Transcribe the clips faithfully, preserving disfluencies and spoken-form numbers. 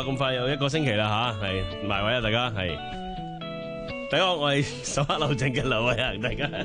咁快又一個星期啦吓，係埋位啊，大家係。大家好，我係手下留情嘅劉偉恒，大家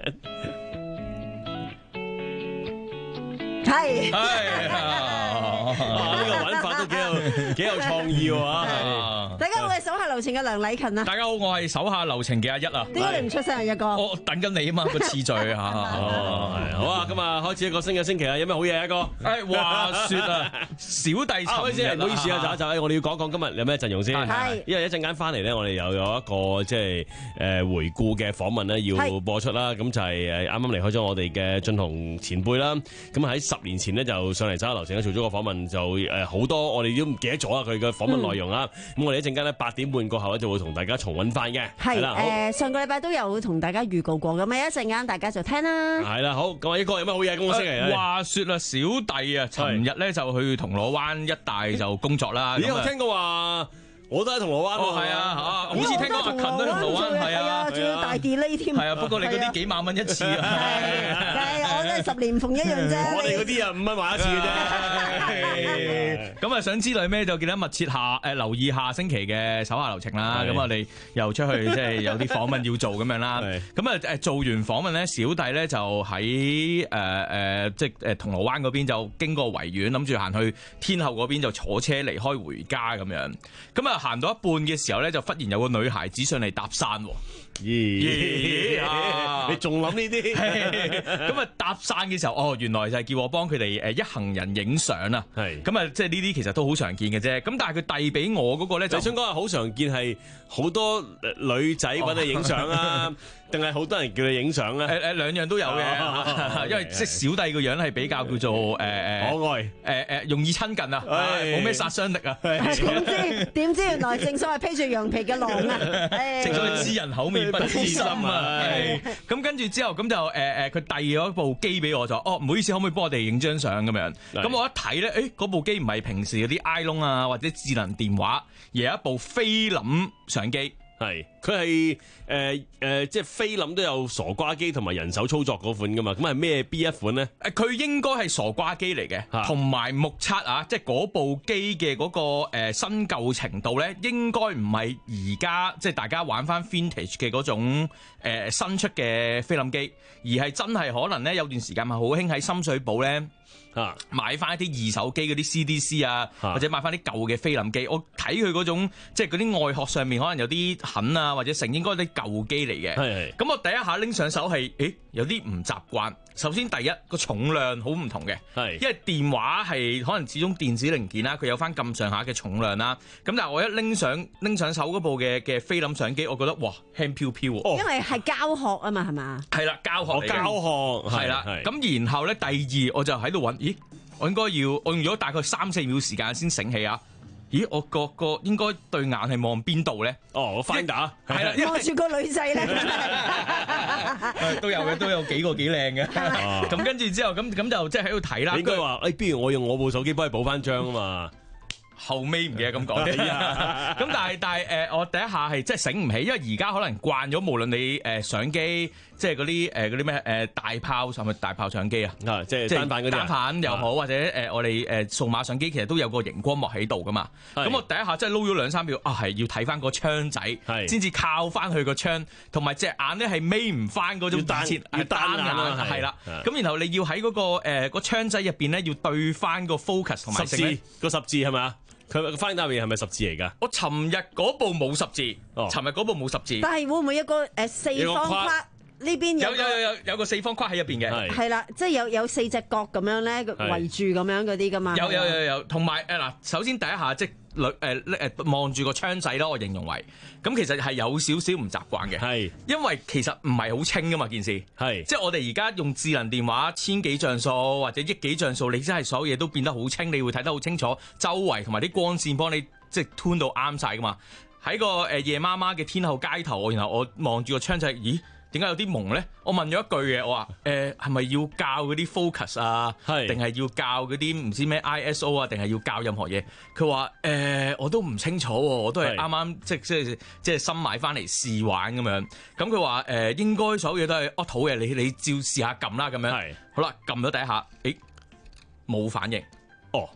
係係啊，呢個玩法都幾有幾有創意喎。 大家好，我係手下留情嘅梁禮勤啊。 大家好，我係手下留情嘅阿一啊。 點解你唔出聲啊？一哥， 我等緊你啊嘛，個次序嚇。 哦，係好啊，今日開始一個新嘅星期啦，有咩好嘢一哥？ 誒話説啊，小弟尋日唔好意思啊，就一就我哋要講講今日有咩陣容先。 係， 因為一陣間翻嚟咧，我哋又有一個即係誒回顧嘅訪問咧，要播出啦。咁就係誒啱啱離開咗我哋嘅俊雄前輩啦。咁喺十年前呢，就上嚟手下留情做咗個訪問，就誒好多我哋都唔記得咗啊佢嘅訪問內容啊。咁、嗯、我哋一陣間咧八點半過後咧就會同大家重溫翻嘅。 係啦，誒上個禮拜都有同大家預告過咁啊，一陣間大家就聽啦。 係啦，好，咁啊，一哥有咩好嘢公司嚟？ 話説啊，小弟啊，尋日咧就去銅鑼灣一帶就工作啦。 咦，我聽過話。我都喺銅鑼灣喎， 係啊，好似聽講阿勤都喺銅鑼灣，係啊， 仲要大 delay 添。 係啊，不過你嗰啲幾萬蚊一次啊， 係，我都係十年逢一樣啫。 我哋嗰啲啊五蚊買一次嘅啫。 咁啊，想知道咩就記得密切下誒留意下星期嘅手下留情啦。咁我哋又出去即係有啲訪問要做咁樣啦。咁啊誒做完訪問咧，小弟咧就喺誒誒即係誒銅鑼灣嗰邊就經過維園，諗住行去天后嗰邊就坐車離開回家咁樣。咁啊行到一半嘅時候咧，就忽然有個女孩子上嚟搭訕喎。 咦？你仲諗呢啲？ 咁啊搭訕嘅時候，哦原來就係叫我幫佢哋誒一行人影相啊。係。咁啊即係呢啲其實都好常見嘅啫。咁但係佢遞俾我嗰個咧，就想講係好常見係好多女仔揾你影相啊，定係好多人叫你影相咧？ 誒誒兩樣都有嘅，因為即係小弟個樣係比較叫做誒誒可愛， 誒誒容易親近啊，冇咩殺傷力啊。 點知點知原來正所謂披住羊皮嘅狼啊！ 正所謂知人口味不知心啊！咁跟住之後咁就誒誒佢遞咗部機俾我，就哦唔好意思，可唔可以幫我哋影張相咁樣？咁我一睇咧，誒嗰部機唔係平時嗰啲 iPhone 啊或者智能電話，而係一部菲林相機。 係，佢係誒誒，即係菲林都有傻瓜機同埋人手操作嗰款噶嘛，咁係咩邊一款咧？ 誒，佢應該係傻瓜機嚟嘅，同埋目測啊，即係嗰部機嘅嗰個誒新舊程度咧，應該唔係而家即係大家玩翻 vintage 嘅嗰種誒新出嘅菲林機，而係真係可能咧有段時間係好興喺深水埗咧。啊！買翻一啲二手機嗰啲 C D C 啊，或者買翻啲舊嘅菲林機，我睇佢嗰種即係嗰啲外殼上面可能有啲痕啊，或者成應該啲舊機嚟嘅。係咁我第一下拎上手係，誒有啲唔習慣。首先第一個重量好唔同嘅，係因為電話係可能始終電子零件啦，佢有翻咁上下嘅重量啦。咁但係我一拎上拎上手嗰部嘅嘅菲林相機，我覺得哇輕飄飄喎。 因為係膠殼啊嘛，係嘛？係啦，膠殼嚟嘅。 膠殼係啦。咁然後咧，第二我就喺度揾，咦？我應該要我用咗大概三四秒時間先醒起啊！咦，我個個應該對眼係望邊度咧？哦，我翻打係啦， 望住個女仔咧， 都有嘅，都有幾個幾靚嘅。咁跟住之後，咁咁就即係喺度睇啦。 你應該話，誒，不如我用我部手機幫你補翻張啊嘛。 後尾唔記得咁講，咁但係但係誒，我第一下係即係醒唔起，因為而家可能慣咗，無論你誒相機，即係嗰啲誒嗰啲咩誒大炮，係咪大炮相機啊？啊，即係單反嗰啲單反又好，或者誒我哋誒數碼相機，其實都有個熒光幕喺度噶嘛。咁我第一下真係撈咗兩三秒，啊係要睇翻個槍仔，先至靠翻去個槍，同埋隻眼咧係眯唔翻嗰種以前係單眼，係啦。咁然後你要喺嗰個誒個槍仔入邊咧，要對翻個 focus 同埋十字個十字係咪啊？佢翻打面係咪十字嚟㗎？ 我尋日嗰部冇十字，尋日嗰部冇十字。 但係會唔會一個誒四方框呢邊有有有有有個四方框喺入邊嘅？ 係啦，即係有有四隻角咁樣咧圍住咁樣嗰啲㗎嘛？ 有有有有，同埋誒嗱，首先第一下即女誒誒望住個槍仔咯，我形容為咁，其實係有少少唔習慣嘅，係因為其實唔係好清㗎嘛件事，係即係我哋而家用智能電話千幾像素或者億幾像素，你真係所有嘢都變得好清，你會睇得好清楚周圍同埋啲光線幫你即係 tune 到啱晒㗎嘛。喺個誒夜媽媽嘅天后街頭，然後我望住個槍仔，咦？點解有啲蒙咧？我問咗一句嘅，我話誒係咪要教嗰啲 focus 啊？係定係要教嗰啲唔知咩 I S O 啊？定係要教任何嘢？佢話誒我都唔清楚，我都係啱啱即即係即係新買翻嚟試玩咁樣。咁佢話誒應該所有嘢都係 auto 嘅，你你照試下撳啦咁樣。係好啦，撳咗第一下，誒冇反應。哦，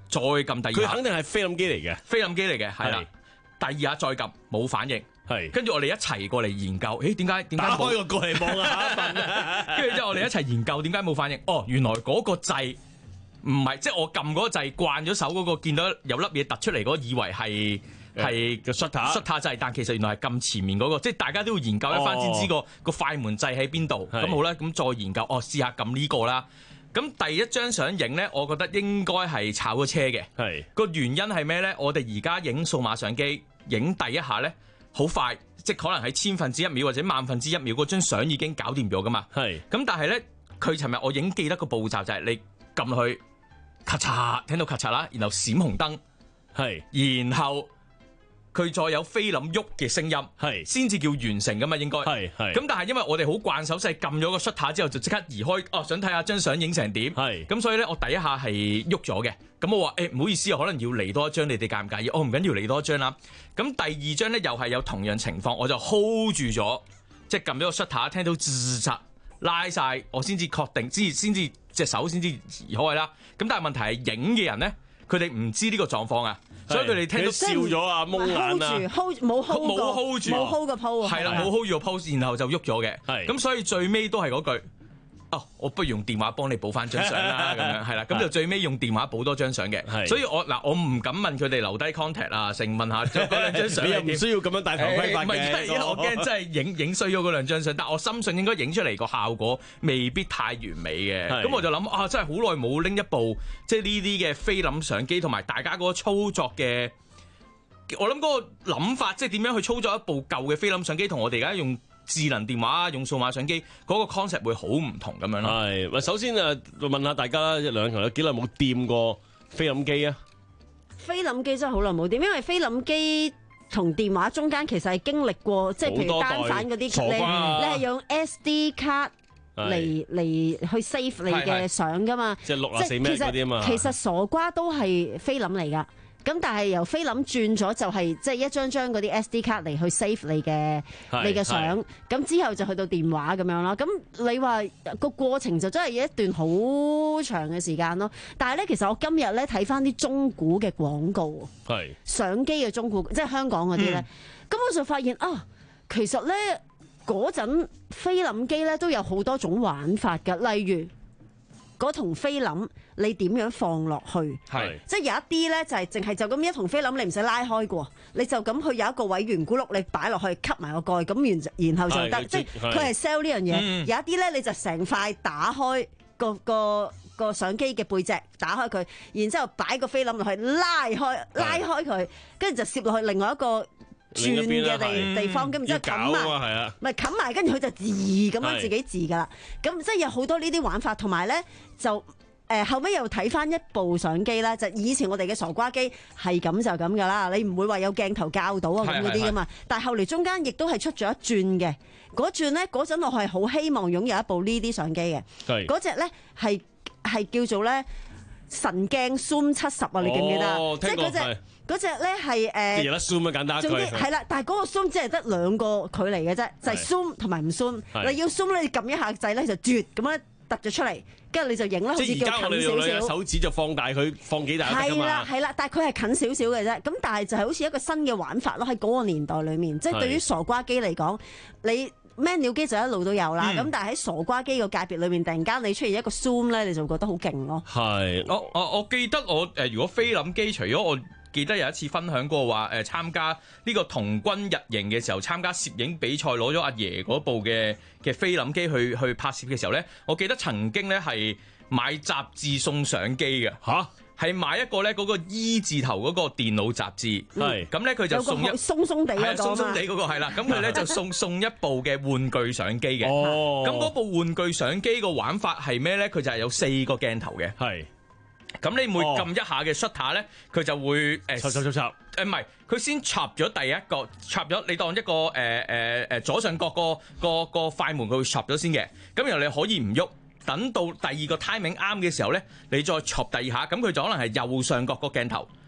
再撳第二下， 佢肯定係菲林機嚟嘅， 菲林機嚟嘅，係啦。第二下再撳冇反應， 係跟住我哋一齊過嚟研究，誒點解點解打冇？ 開個過嚟望下一份， 跟住之後我哋一齊研究點解冇反應。哦，原來嗰個掣唔係，即係我撳嗰個掣慣咗手嗰個，見到有粒嘢突出嚟嗰個，以為係係個 shutter shutter 掣，但其實原來係撳前面嗰個，即係大家都要研究一番先知個個快門掣喺邊度。咁好啦，咁再研究，哦試下撳呢個啦。咁第一張相影咧，我覺得應該係炒咗車嘅。 係個原因係咩咧？我哋而家影數碼相機影第一下咧，好快，即係可能喺千分之一秒或者萬分之一秒，嗰張相已經搞掂咗噶嘛。 係。 咁但係咧，佢尋日我影記得個步驟就係你撳落去，咔嚓聽到咔嚓啦，然後閃紅燈， 係， 然後佢再有菲林喐嘅聲音， 係， 先至叫完成噶嘛，應該。 係係。 咁但係因為我哋好慣手勢，撳咗個 shutter 之後就即刻移開，哦想睇下張相影成點。 係。 咁所以咧，我第一下係喐咗嘅。咁我話誒唔好意思啊，可能要嚟多一張，你哋介唔介意？哦唔緊要，嚟多一張啦。咁第二張咧又係有同樣情況，我就 hold 住咗，即係撳咗個 shutter，聽到吱喳拉晒，我先至確定，先先至隻手先至移開啦。咁但係問題係影嘅人咧，佢哋唔知呢個狀況啊。所以佢哋聽到笑咗啊，蒙眼啊 ，hold 冇 hold 冇 hold 住， 冇 hold 個 pose， 係啦，冇 hold 住個 pose，然後就喐咗嘅。 係咁，所以最尾都係嗰句，哦，我不如用電話幫你補翻張相啦，咁樣係啦。咁就最尾用電話補多張相嘅。 係， 所以我嗱，我唔敢問佢哋留低 contact 啊，成問下嗰兩張相。 你又唔需要咁樣戴頭盔法嘅。 唔係，因為因為我驚真係影影衰咗嗰兩張相，但我深信應該影出嚟個效果未必太完美嘅。咁我就諗啊，真係好耐冇拎一部即係呢啲嘅菲林相機，同埋大家嗰個操作嘅。我諗嗰個諗法，即係點樣去操作一部舊嘅菲林相機，同我哋而家用智能電話、用數碼相機嗰個 concept 會好唔同咁樣咯。 係，喂，首先誒問下大家啦，一兩個有幾耐冇掂過菲林機啊？ 菲林機真係好耐冇掂，因為菲林機同電話中間其實係經歷過，即係譬如單反嗰啲，你你係用 S D 卡嚟嚟去 save 你嘅相噶嘛？ 即係六啊四 M 嗰啲啊嘛。 其實傻瓜都係菲林嚟噶。咁但係由菲林轉咗就係即係一張張嗰啲 S D 卡嚟去 save 你嘅你嘅相，咁之後就去到電話咁樣啦。咁你話個過程就真係一段好長嘅時間咯。但係咧，其實我今日咧睇翻啲中古嘅廣告，係相機嘅中古，即係香港嗰啲咧，咁、嗯、我就發現啊，其實咧嗰陣菲林機咧都有好多種玩法㗎，例如嗰筒菲林。你點樣放落去？係，即係有一啲咧就係淨係就咁一筒菲林，你唔使拉開過，你就咁去有一個位圓咕碌，你擺落去吸埋個蓋，咁然然後就得。即係佢係 sell 呢樣嘢。有一啲咧你就成塊打開個個個相機嘅背脊，打開佢，然之後擺個菲林落去，拉開拉開佢，跟住就攝落去另外一個轉嘅地地方，咁然之後冚埋，唔係冚埋，跟住佢就自咁樣自己自噶啦。咁即係有好多呢啲玩法，同埋咧就。誒、呃、後尾又睇翻一部相機啦，就以前我哋嘅傻瓜機係咁就咁噶啦，你唔會話有鏡頭校到啊咁嗰啲噶嘛。是是是但係後嚟中間亦都係出咗一轉嘅，嗰轉咧嗰陣我係好希望擁有一部呢啲相機嘅，嗰隻咧係係叫做咧神鏡 Zoom 七十啊，你記唔記得？哦、即係嗰隻嗰隻咧係誒，有得 Zoom 啊，簡單。總之係啦，但係嗰個 Zoom 只係得兩個距離嘅啫，就係、是、Zoom 同埋唔 Zoom。你要 Zoom 咧，你撳一下掣咧就絕咁樣突咗出嚟。跟住你就影啦，好似叫近少少。 手指就放大佢，放幾大得㗎嘛？ 係啦，係啦，但係佢係近少少嘅啫。咁但係就係好似一個新嘅玩法咯，喺嗰個年代裏面，即係對於傻瓜機嚟講，你 manual 機就一路都有啦。咁、嗯、但係喺傻瓜機個界別裏面，突然間你出現一個 zoom 咧，你就覺得好勁咯。 係，我我我記得我誒，如果菲林機，除咗我記得有一次分享過話誒，參加呢個童軍日營嘅時候，參加攝影比賽攞咗阿爺嗰部嘅嘅菲林機去去拍攝嘅時候咧，我記得曾經咧係買雜誌送相機嘅嚇，係買一個咧嗰個 E 字頭嗰個電腦雜誌，係咁咧佢就送一鬆鬆地嗰個， 鬆鬆地嗰個係啦，咁佢咧就送送一部嘅玩具相機嘅，哦，咁嗰部玩具相機個玩法係咩咧？佢就係有四個鏡頭嘅，係。咁你每撳一下嘅 shutter 咧，佢就會誒插插插插，誒唔係，佢先插咗第一個，插咗你當一個誒誒誒左上角個個個快門，佢會插咗先嘅。咁然後你可以唔喐，等到第二個 timing 啱嘅時候咧，你再插第二下，咁佢就可能係右上角個鏡頭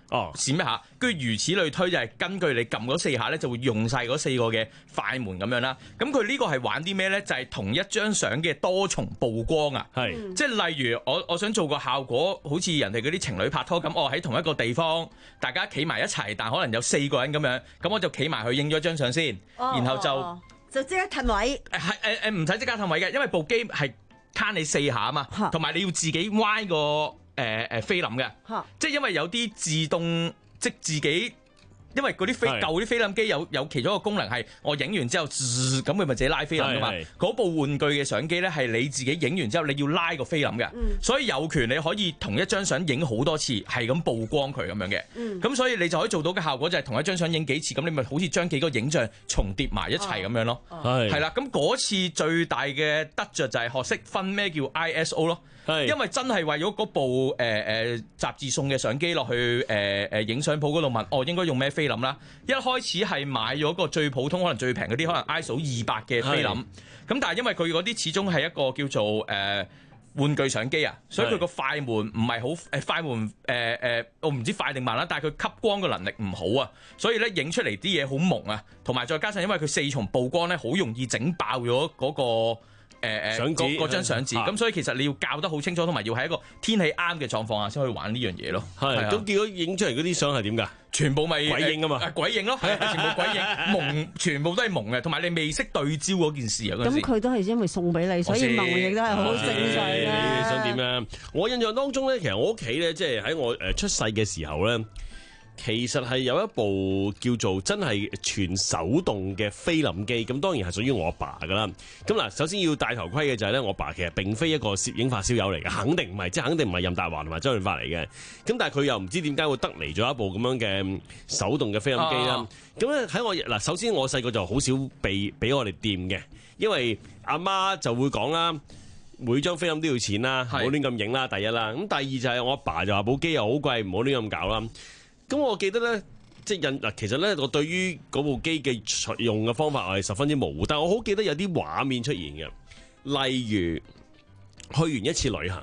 哦， 閃一下，跟住如此類推，就係根據你撳嗰四下咧，就會用晒嗰四個嘅快門咁樣啦。咁佢呢個係玩啲咩咧？就係、是、同一張相嘅多重曝光啊！ 係， 即係例如我我想做個效果，好似人哋嗰啲情侶拍拖咁，我喺同一個地方，大家企埋一齊，但可能有四個人咁樣，咁我就企埋去影咗張相先， 哦、 然後就、 哦、就即刻褪位。 誒係誒誒唔使即刻褪位嘅，因為部機係卡你四下啊嘛，同埋你要自己歪個。誒誒菲林嘅，即係因為有啲自動即自己，因為嗰啲菲舊啲菲林機有有其中一個功能係我影完之後，咁佢咪自己拉菲林噶嘛？嗰部玩具嘅相機咧係你自己影完之後，你要拉個菲林嘅，嗯、所以有權你可以同一張相影好多次，係咁曝光佢咁樣嘅。咁、嗯、所以你就可以做到嘅效果就係同一張相影幾次，咁你咪好似將幾個影像重疊埋一齊咁樣咯。係係啦，咁嗰次最大嘅得着就係學識分咩叫 I S O 咯。因為真係為咗嗰部誒誒、呃、雜誌送嘅相機落去誒誒影相鋪嗰度問，哦應該用咩菲林啦？一開始係買咗個最普通，可能最平嗰啲，可能 I S O 二百嘅菲林。咁但係因為佢嗰啲始終係一個叫做誒、呃、玩具相機啊，所以佢個快門唔係好誒快門誒誒、呃，我唔知快定慢啦，但係佢吸光嘅能力唔好啊，所以咧影出嚟啲嘢好蒙啊，同埋再加上因為佢四重曝光咧，好容易整爆咗嗰、嗰個。誒誒，嗰嗰張相紙，咁所以其實你要校得好清楚，同埋要喺一個天氣啱嘅狀況下先可以玩呢樣嘢咯。係， 咁結果影出嚟嗰啲相係點㗎？ 全部咪鬼影啊嘛， 鬼影咯，係全部鬼影，蒙，全部都係蒙嘅，同埋你未識對焦嗰件事啊。咁佢都係因為送俾你，所以蒙亦都係好正常嘅。 想點咧？我印象當中咧，其實我屋企咧，即係喺我誒出世嘅時候咧。其實係有一部叫做真係全手動嘅菲林機，咁當然係屬於我阿爸噶啦。咁嗱，首先要戴頭盔嘅就係咧，我爸其實並非一個攝影發燒友嚟嘅，肯定唔係，即係肯定唔係任達華同埋周潤發嚟嘅。咁但係佢又唔知點解會得嚟咗一部咁樣嘅手動嘅菲林機啦。咁咧喺我嗱，首先我細個就好少被俾我哋掂嘅，因為阿媽就會講啦，每張菲林都要錢啦，唔好亂咁影啦，第一啦。咁第二就係我阿爸就話部機又好貴，唔好亂咁搞啦。咁我記得咧，即係印嗱，其實咧，我對於嗰部機嘅用嘅方法我係十分之模糊，但係我好記得有啲畫面出現嘅，例如去完一次旅行，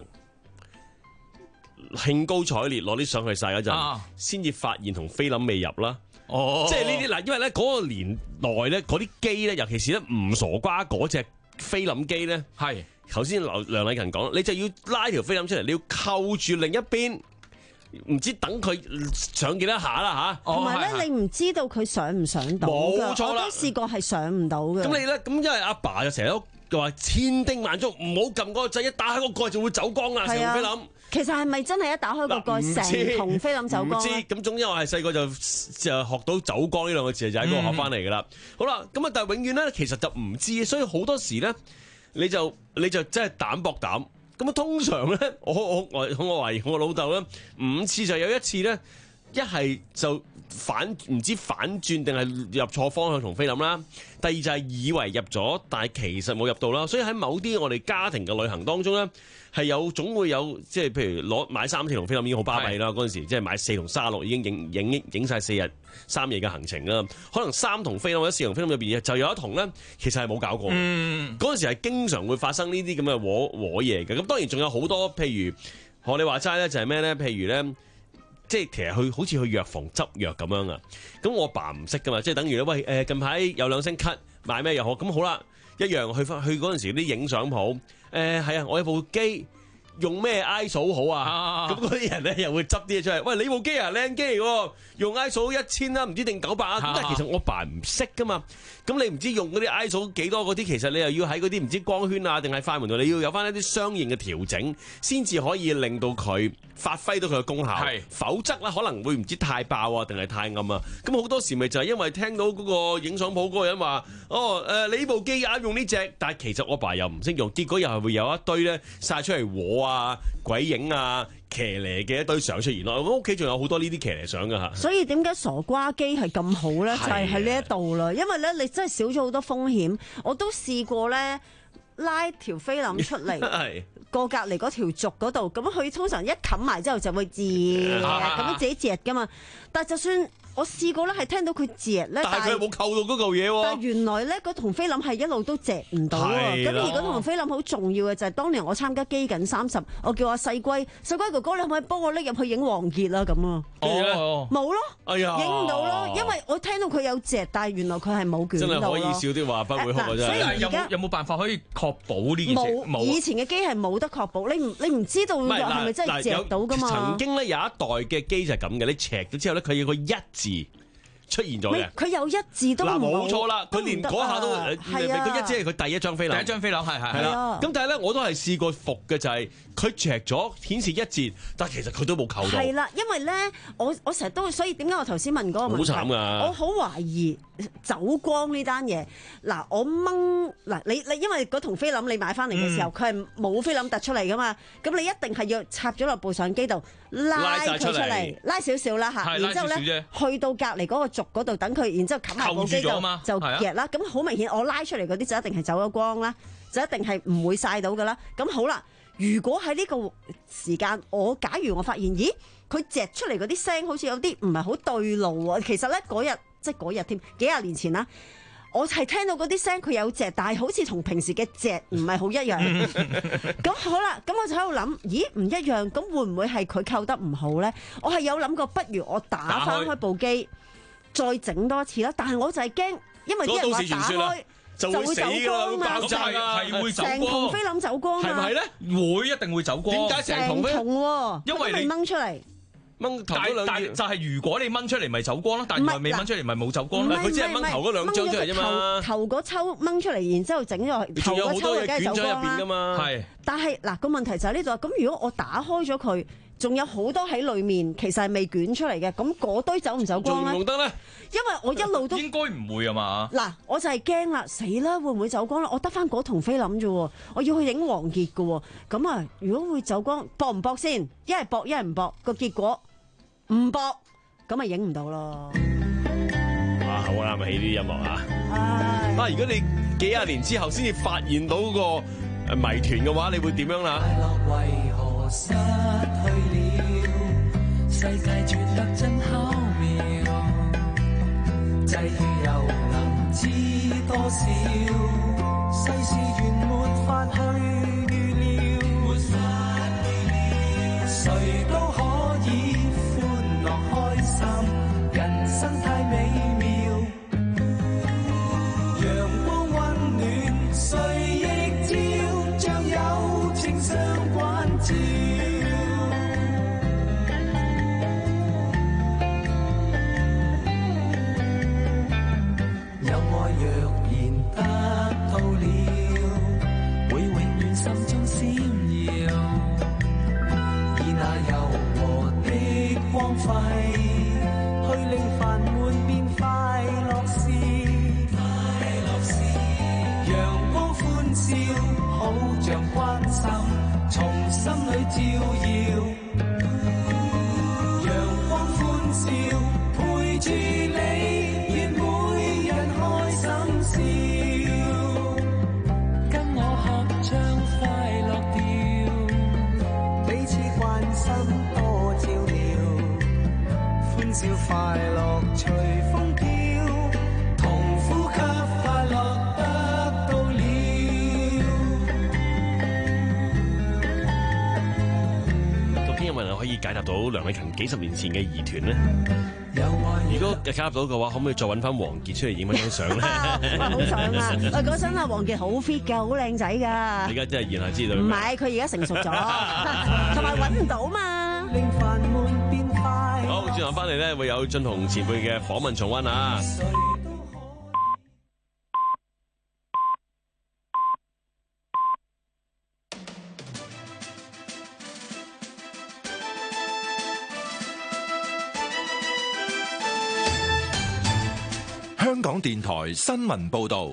興高采烈攞啲相去晒嗰陣，先至、啊、發現同菲林未入啦。哦，即係呢啲嗱，因為咧嗰個年代咧，嗰啲機咧，尤其是咧唔傻瓜嗰隻菲林機咧，係頭先梁梁禮勤講，你就要拉條菲林出嚟，你要扣住另一邊。唔知等佢上幾多下啦吓， 同埋咧你唔知道佢上唔上到㗎，冇錯啦，我都試過係上唔到嘅。 咁你咧，咁因為阿爸就成日都話千叮萬囑唔好撳嗰個掣，一打開個蓋就會走光啊，成個菲林。其實係咪真係一打開個蓋成同菲林走光？唔知， 咁總之我係細個就就學到走光呢兩個字就喺嗰度學翻嚟㗎啦。嗯、好啦，咁啊但係永遠咧其實就唔知，所以好多時咧你就你就真係膽搏膽。咁啊，通常咧，我我我我懷疑我老豆咧，五次就有一次咧，一係就反唔知反轉定係入錯方向同菲林啦。第二就係以為入咗，但係其實冇入到啦。所以喺某啲我哋家庭嘅旅行當中咧，係有總會有即係譬如攞買三次同菲林已經好巴閉啦。嗰陣時即係買四同卅六已經影影影曬四日三夜嘅行程啦。可能三同菲林或者四同菲林入邊就有一同咧，其實係冇搞過。嗯，嗰陣時係經常會發生呢啲咁嘅禍禍嘢嘅。咁當然仲有好多譬如學你話齋咧，就係咩咧？譬如咧。即係其實去好似去藥房執藥咁樣啊，咁我爸唔識噶嘛，即係等於咧，喂誒近排有兩聲咳，買咩藥好？咁好啦，一樣去翻去嗰陣時啲影相鋪，誒係啊，我有部機用咩 I S O 好啊？咁嗰啲人咧又會執啲嘢出嚟，喂你部機啊靚機嚟喎，用 I S O 一千啦，唔知定九百啊？咁但係其實我爸唔識噶嘛，咁你唔知用嗰啲 I S O 幾多嗰啲，其實你又要喺嗰啲唔知光圈啊定係快門度，你要有翻一啲相應嘅調整，先至可以令到佢發揮到佢嘅功效。係，否則咧可能會唔知太爆啊定係太暗啊。咁好多時咪就係因為聽到嗰個影相鋪嗰個人話，哦誒、呃、你呢部機啱用呢隻，但係其實我爸又唔識用，結果又係會有一堆咧曬出嚟和啊鬼影啊騎呢嘅一堆相出現咯。我屋企仲有好多呢啲騎呢相噶嚇。所以點解傻瓜機係咁好咧？就係喺呢一度啦，因為咧你真係少咗好多風險。我都試過咧拉條菲林出嚟，過隔離嗰條軸嗰度，咁佢通常一冚埋之後就會自咁樣自己折噶嘛。但係就算我試過咧係聽到佢嚼咧， 但係佢冇扣到嗰嚿嘢喎。 但係原來咧嗰筒菲林係一路都嚼唔到喎。咁而嗰筒菲林好重要嘅就係當年我參加機緊三十，我叫阿細龜，細龜哥哥你可唔可以幫我拎入去影王傑啊咁啊？ 哦， 冇咯， 哎呀， 影唔到咯，因為我聽到佢有嚼，但係原來佢係冇捲到咯。真係可以笑啲話不會哭啊！真係。 但係有冇有冇辦法可以確保呢件事？ 冇，以前嘅機係冇得確保，你唔你唔知道係咪真係嚼到噶嘛？ 曾經咧有一代嘅機就係咁嘅，你錫咗之後咧，佢有個一字出現咗嘅。 佢有一字都冇。嗱， 冇錯啦，佢連嗰下都係啊！佢一字係佢第一張菲林， 第一張菲林係係係啦。咁但係咧，我都係試過服嘅，就係佢錫咗顯示一字，但係其實佢都冇扣到。 係啦，因為咧，我我成日都所以點解我頭先問嗰個問題？好慘㗎！我好懷疑走光呢單嘢。嗱，我掹嗱你你，因為嗰筒菲林你買翻嚟嘅時候，佢係冇菲林突出嚟㗎嘛，咁你一定係要插咗落部相機度拉佢出嚟，拉少少啦嚇，然之後咧去到隔離嗰個軸嗰度等佢，然之後冚埋部機度就夾啦。咁好明顯，我拉出嚟嗰啲就一定係走咗光啦，就一定係唔會曬到㗎啦。咁好啦。如果喺呢個時間，我假如我發現，咦，佢嚼出嚟嗰啲聲好似有啲唔係好對路喎。其實咧嗰日即係嗰日添，幾廿年前啦，我係聽到嗰啲聲佢有嚼，但係好似同平時嘅嚼唔係好一樣。咁好啦，咁我就喺度諗，咦，唔一樣，咁會唔會係佢扣得唔好咧？我係有諗過，不如我打翻開部機，再整多次啦。但係我就係驚，因為啲人話打開。就會走光啊！ 爆炸係會走光， 成筒菲林走光啊！ 係咪咧？會一定會走光。 點解成筒咧？ 因為你掹出嚟， 掹頭嗰兩但就係如果你掹出嚟，咪走光咯。但係未掹出嚟，咪冇走光咯。 佢只係掹頭嗰兩張出嚟啫嘛。 頭嗰抽掹出嚟，然之後整咗頭嗰抽，梗係走光啦嘛。係。但係嗱個問題就喺呢度。咁如果我打開咗佢，仲有好多喺裏面，其實係未捲出嚟嘅。咁嗰堆走唔走光咧？ 仲用得咧？ 因為我一路都應該唔會啊嘛。 嗱，我就係驚啦，死啦，會唔會走光啦？我得翻嗰筒菲林啫，我要去影王傑嘅。咁啊，如果會走光，搏唔搏先？一係搏，一係唔搏。個結果唔搏，咁咪影唔到咯。 啊，好啱起啲音樂啊！ 唉啊，如果你幾廿年之後先至發現到個誒謎團嘅話，你會點樣啦？為何失去了？世界轉得真巧妙，際遇又能知多少？世事原沒法去預料，沒法預料，誰都可以歡樂開心，人生太美妙，陽光溫暖，誰亦照像友情相關照。快樂隨風飄，同呼吸快樂得到了。究竟有冇人可以解答到梁禮勤幾十年前嘅疑團呢？如果解答到嘅話，可唔可以再揾翻王傑出嚟影翻張相咧？ 好想啊！喂，嗰陣啊，王傑好 fit 㗎，好靚仔㗎。而家真係現下知道。 唔係，佢而家成熟咗，同埋揾唔到嘛。 好，轉頭翻嚟咧，會有俊雄前輩嘅訪問重溫啊！ 香港電台新聞報道。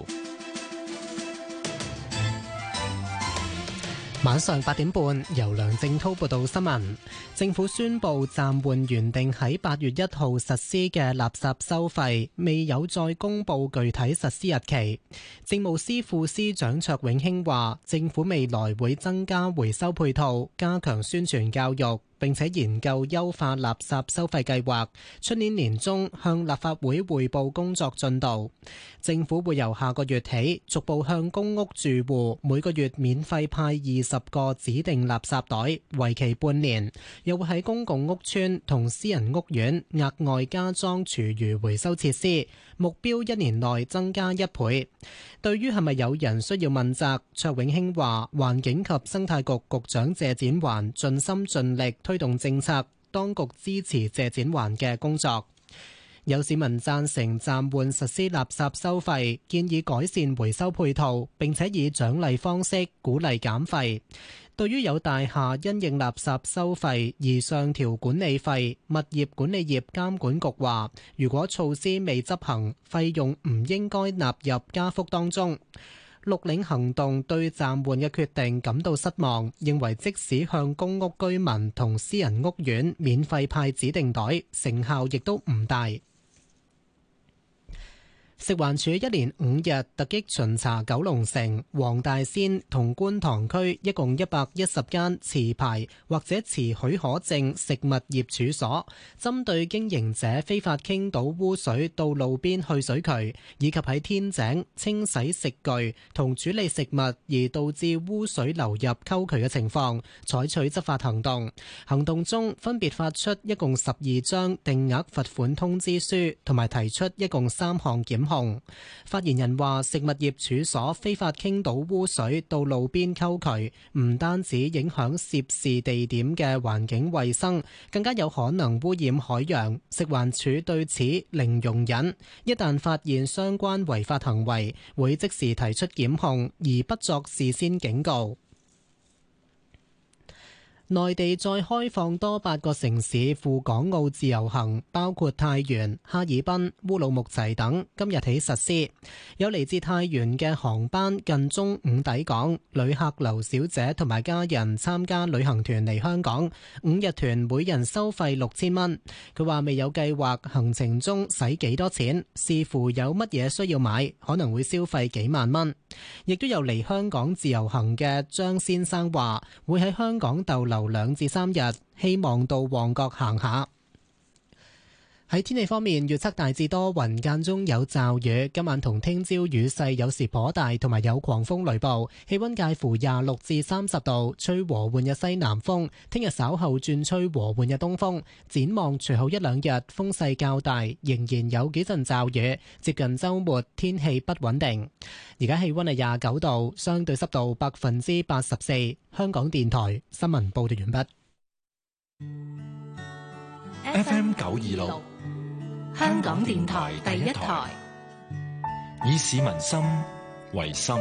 晚上八點半，由梁正滔報道新聞。政府宣布暫緩原定喺八月一號實施嘅垃圾收費，未有再公布具體實施日期。政務司副司長卓永興話，政府未來會增加回收配套，加強宣傳教育， 並且研究優化垃圾收費計劃，出年年中向立法會匯報工作進度。政府會由下個月起逐步向公屋住戶每個月免費派二十個指定垃圾袋，為期半年。又會喺公共屋邨同私人屋苑額外加裝廚餘回收設施，目標一年內增加一倍。對於係咪有人需要問責，卓永興話環境及生態局局長謝展寰盡心盡力推動政策，當局支持謝展寰嘅工作。有市民贊成暫緩實施垃圾收費，建議改善回收配套，並且以獎勵方式鼓勵減廢。對於有大廈因應垃圾收費而上調管理費，物業管理業監管局話，如果措施未執行，費用唔應該納入加幅當中。綠領行動對暫緩嘅決定感到失望，認為即使向公屋居民同私人屋苑免費派指定袋，成效亦都唔大。食環署一連五日突擊巡查九龍城、黃大仙同觀塘區一共一百一十間持牌或者持許可證食物業處所，針對經營者非法傾倒污水到路邊去水渠，以及喺天井清洗食具同處理食物而導致污水流入溝渠嘅情況，採取執法行動。行動中分別發出一共十二張定額罰款通知書，同埋提出一共三項檢控。發言人話，食物業處所非法傾倒污水到路邊溝渠，唔單止影響涉事地點嘅環境衛生，更加有可能污染海洋。食環署對此零容忍，一旦發現相關違法行為，會即時提出檢控，而不作事先警告。內地再開放多八個城市赴港澳自由行，包括太原、哈爾濱、烏魯木齊等，今日起實施。有嚟自太原嘅航班近中午抵港，旅客劉小姐同埋家人參加旅行團嚟香港，五日團每人收費六千蚊。佢話未有計劃行程中使幾多錢，視乎有乜嘢需要買，可能會消費幾萬蚊。亦都有嚟香港自由行嘅張先生話，會喺香港逗留兩至三日，希望到旺角行下。喺天氣方面，預測大致多雲，間中有驟雨。今晚同聽朝雨勢有時頗大，同埋有狂風雷暴。氣溫介乎廿六至三十度，吹和緩嘅西南風。聽日稍後轉吹和緩嘅東風。展望隨後一兩日風勢較大，仍然有幾陣驟雨。接近週末天氣不穩定。而家氣溫係廿九度，相對濕度百分之八十四。香港電台新聞報道完畢。 F M 九二六。 香港電台第一台， 以市民心為心，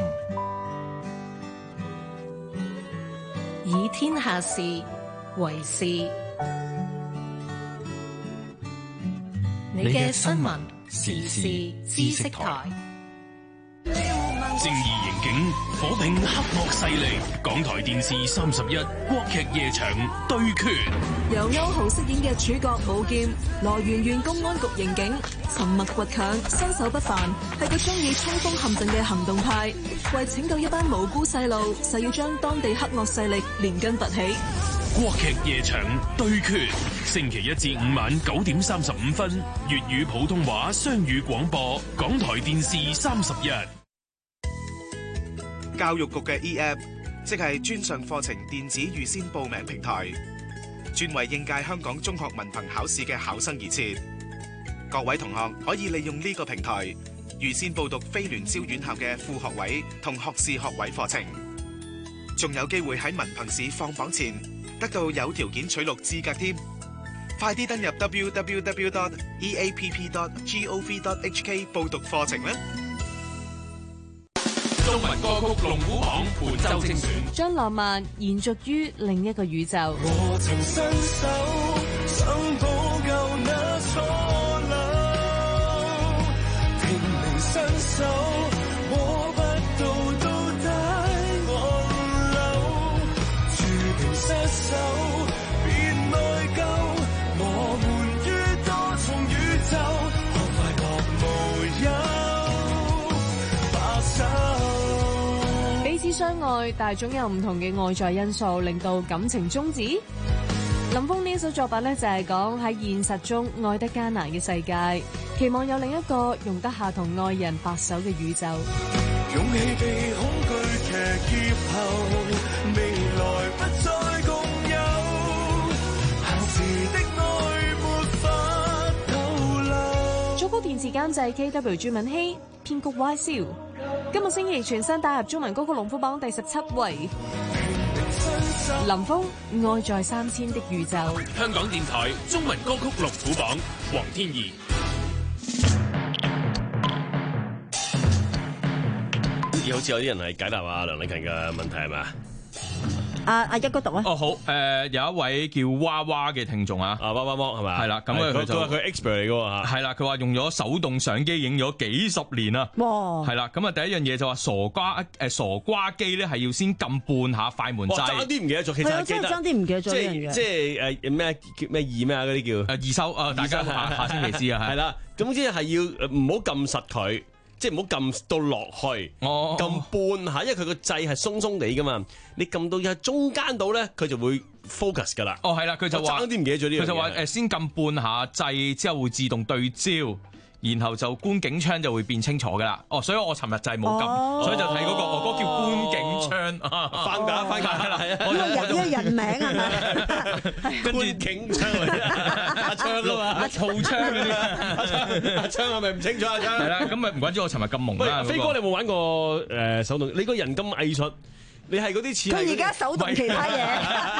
以天下事為事。你嘅新聞時事知識台。 正義刑警火拼黑惡勢力，港台電視三十一國劇夜場對決， 由歐豪飾演嘅主角武劍，來源縣公安局刑警，沉默倔強，身手不凡，係個中意衝鋒陷陣嘅行動派，為拯救一班無辜細路，誓要將當地黑惡勢力連根拔起。 國劇夜場對決，星期一至五晚九點三十五分，粵語普通話雙語廣播，港台電視三十一。 教育局嘅 E-App， 即係專上課程電子預先報名平台，專為應屆香港中學文憑考試嘅考生而設。各位同學可以利用呢個平台預先報讀非聯招院校嘅副學位同學士學位課程，仲有機會喺文憑試放榜前得到有條件取錄資格添。快啲登入 double-u double-u double-u dot e a p p dot gov dot h k 報讀課程啦！ 中文歌曲龍虎榜本周精選， 將浪漫延續於另一個宇宙。 我曾伸手想補救那錯漏，拼命伸手摸不到到底岸流，注定失手別內疚，我們於多重宇宙，可快樂無憂，白手。 彼此相愛，但係總有唔同嘅外在因素令到感情終止。 林峰呢首作品呢，就係講喺現實中愛得艱難嘅世界，期望有另一個容得下同愛人白首嘅宇宙。 勇氣被恐懼騎劫後，未來不再共有，閒時的愛沒法逗留。 早報電視監製 K W 朱敏希，編曲 Y 蕭。今個星期全新打入中文歌曲龍虎榜第十七位。林峰《愛在三千的宇宙》。 香港電台中文歌曲龍虎榜，黃天怡。 好似有啲人係解答阿梁禮勤嘅問題係咪啊？ 阿阿一哥讀啊！ 哦好，誒、呃、有一位叫娃娃嘅聽眾啊， 啊娃娃魔係咪？ 係啦，咁佢就話佢 expert 嚟嘅喎嚇。 係啦，佢話用咗手動相機影咗幾十年啊。 哇！ 係啦，咁啊第一樣嘢就話傻瓜誒傻瓜機咧係要先撳半下快門掣。 爭啲唔記得咗，其實係真係爭啲唔記得咗呢樣嘢。 即係誒咩叫咩二咩啊嗰啲叫誒二手啊，大家下下星期知啊。 係啦，咁即係要唔好撳實佢。即係唔好撳到落去，撳、哦、半下，因為佢個掣係鬆鬆地噶嘛。你撳到喺中間度咧，佢就會 focus 噶啦。 哦，係啦，佢就話爭啲唔記得咗呢樣嘢。 佢就話誒，先撳半下掣之後會自動對焦，然後就觀景窗就會變清楚噶啦。哦，所以我尋日就係冇撳，哦、所以就睇嗰、嗰個哦嗰個叫觀景窗。 翻架翻架係啦，係啊。 呢個人呢個人名係咪？ 跟住景窗阿昌啊嘛， 阿曹昌嗰啲， 阿昌阿昌係咪唔清楚阿昌？ 係啦，咁咪唔怪之我尋日咁懵啦。 飛哥，你有冇玩過誒手動？你個人咁藝術。你係嗰啲似佢而家手動其他嘢，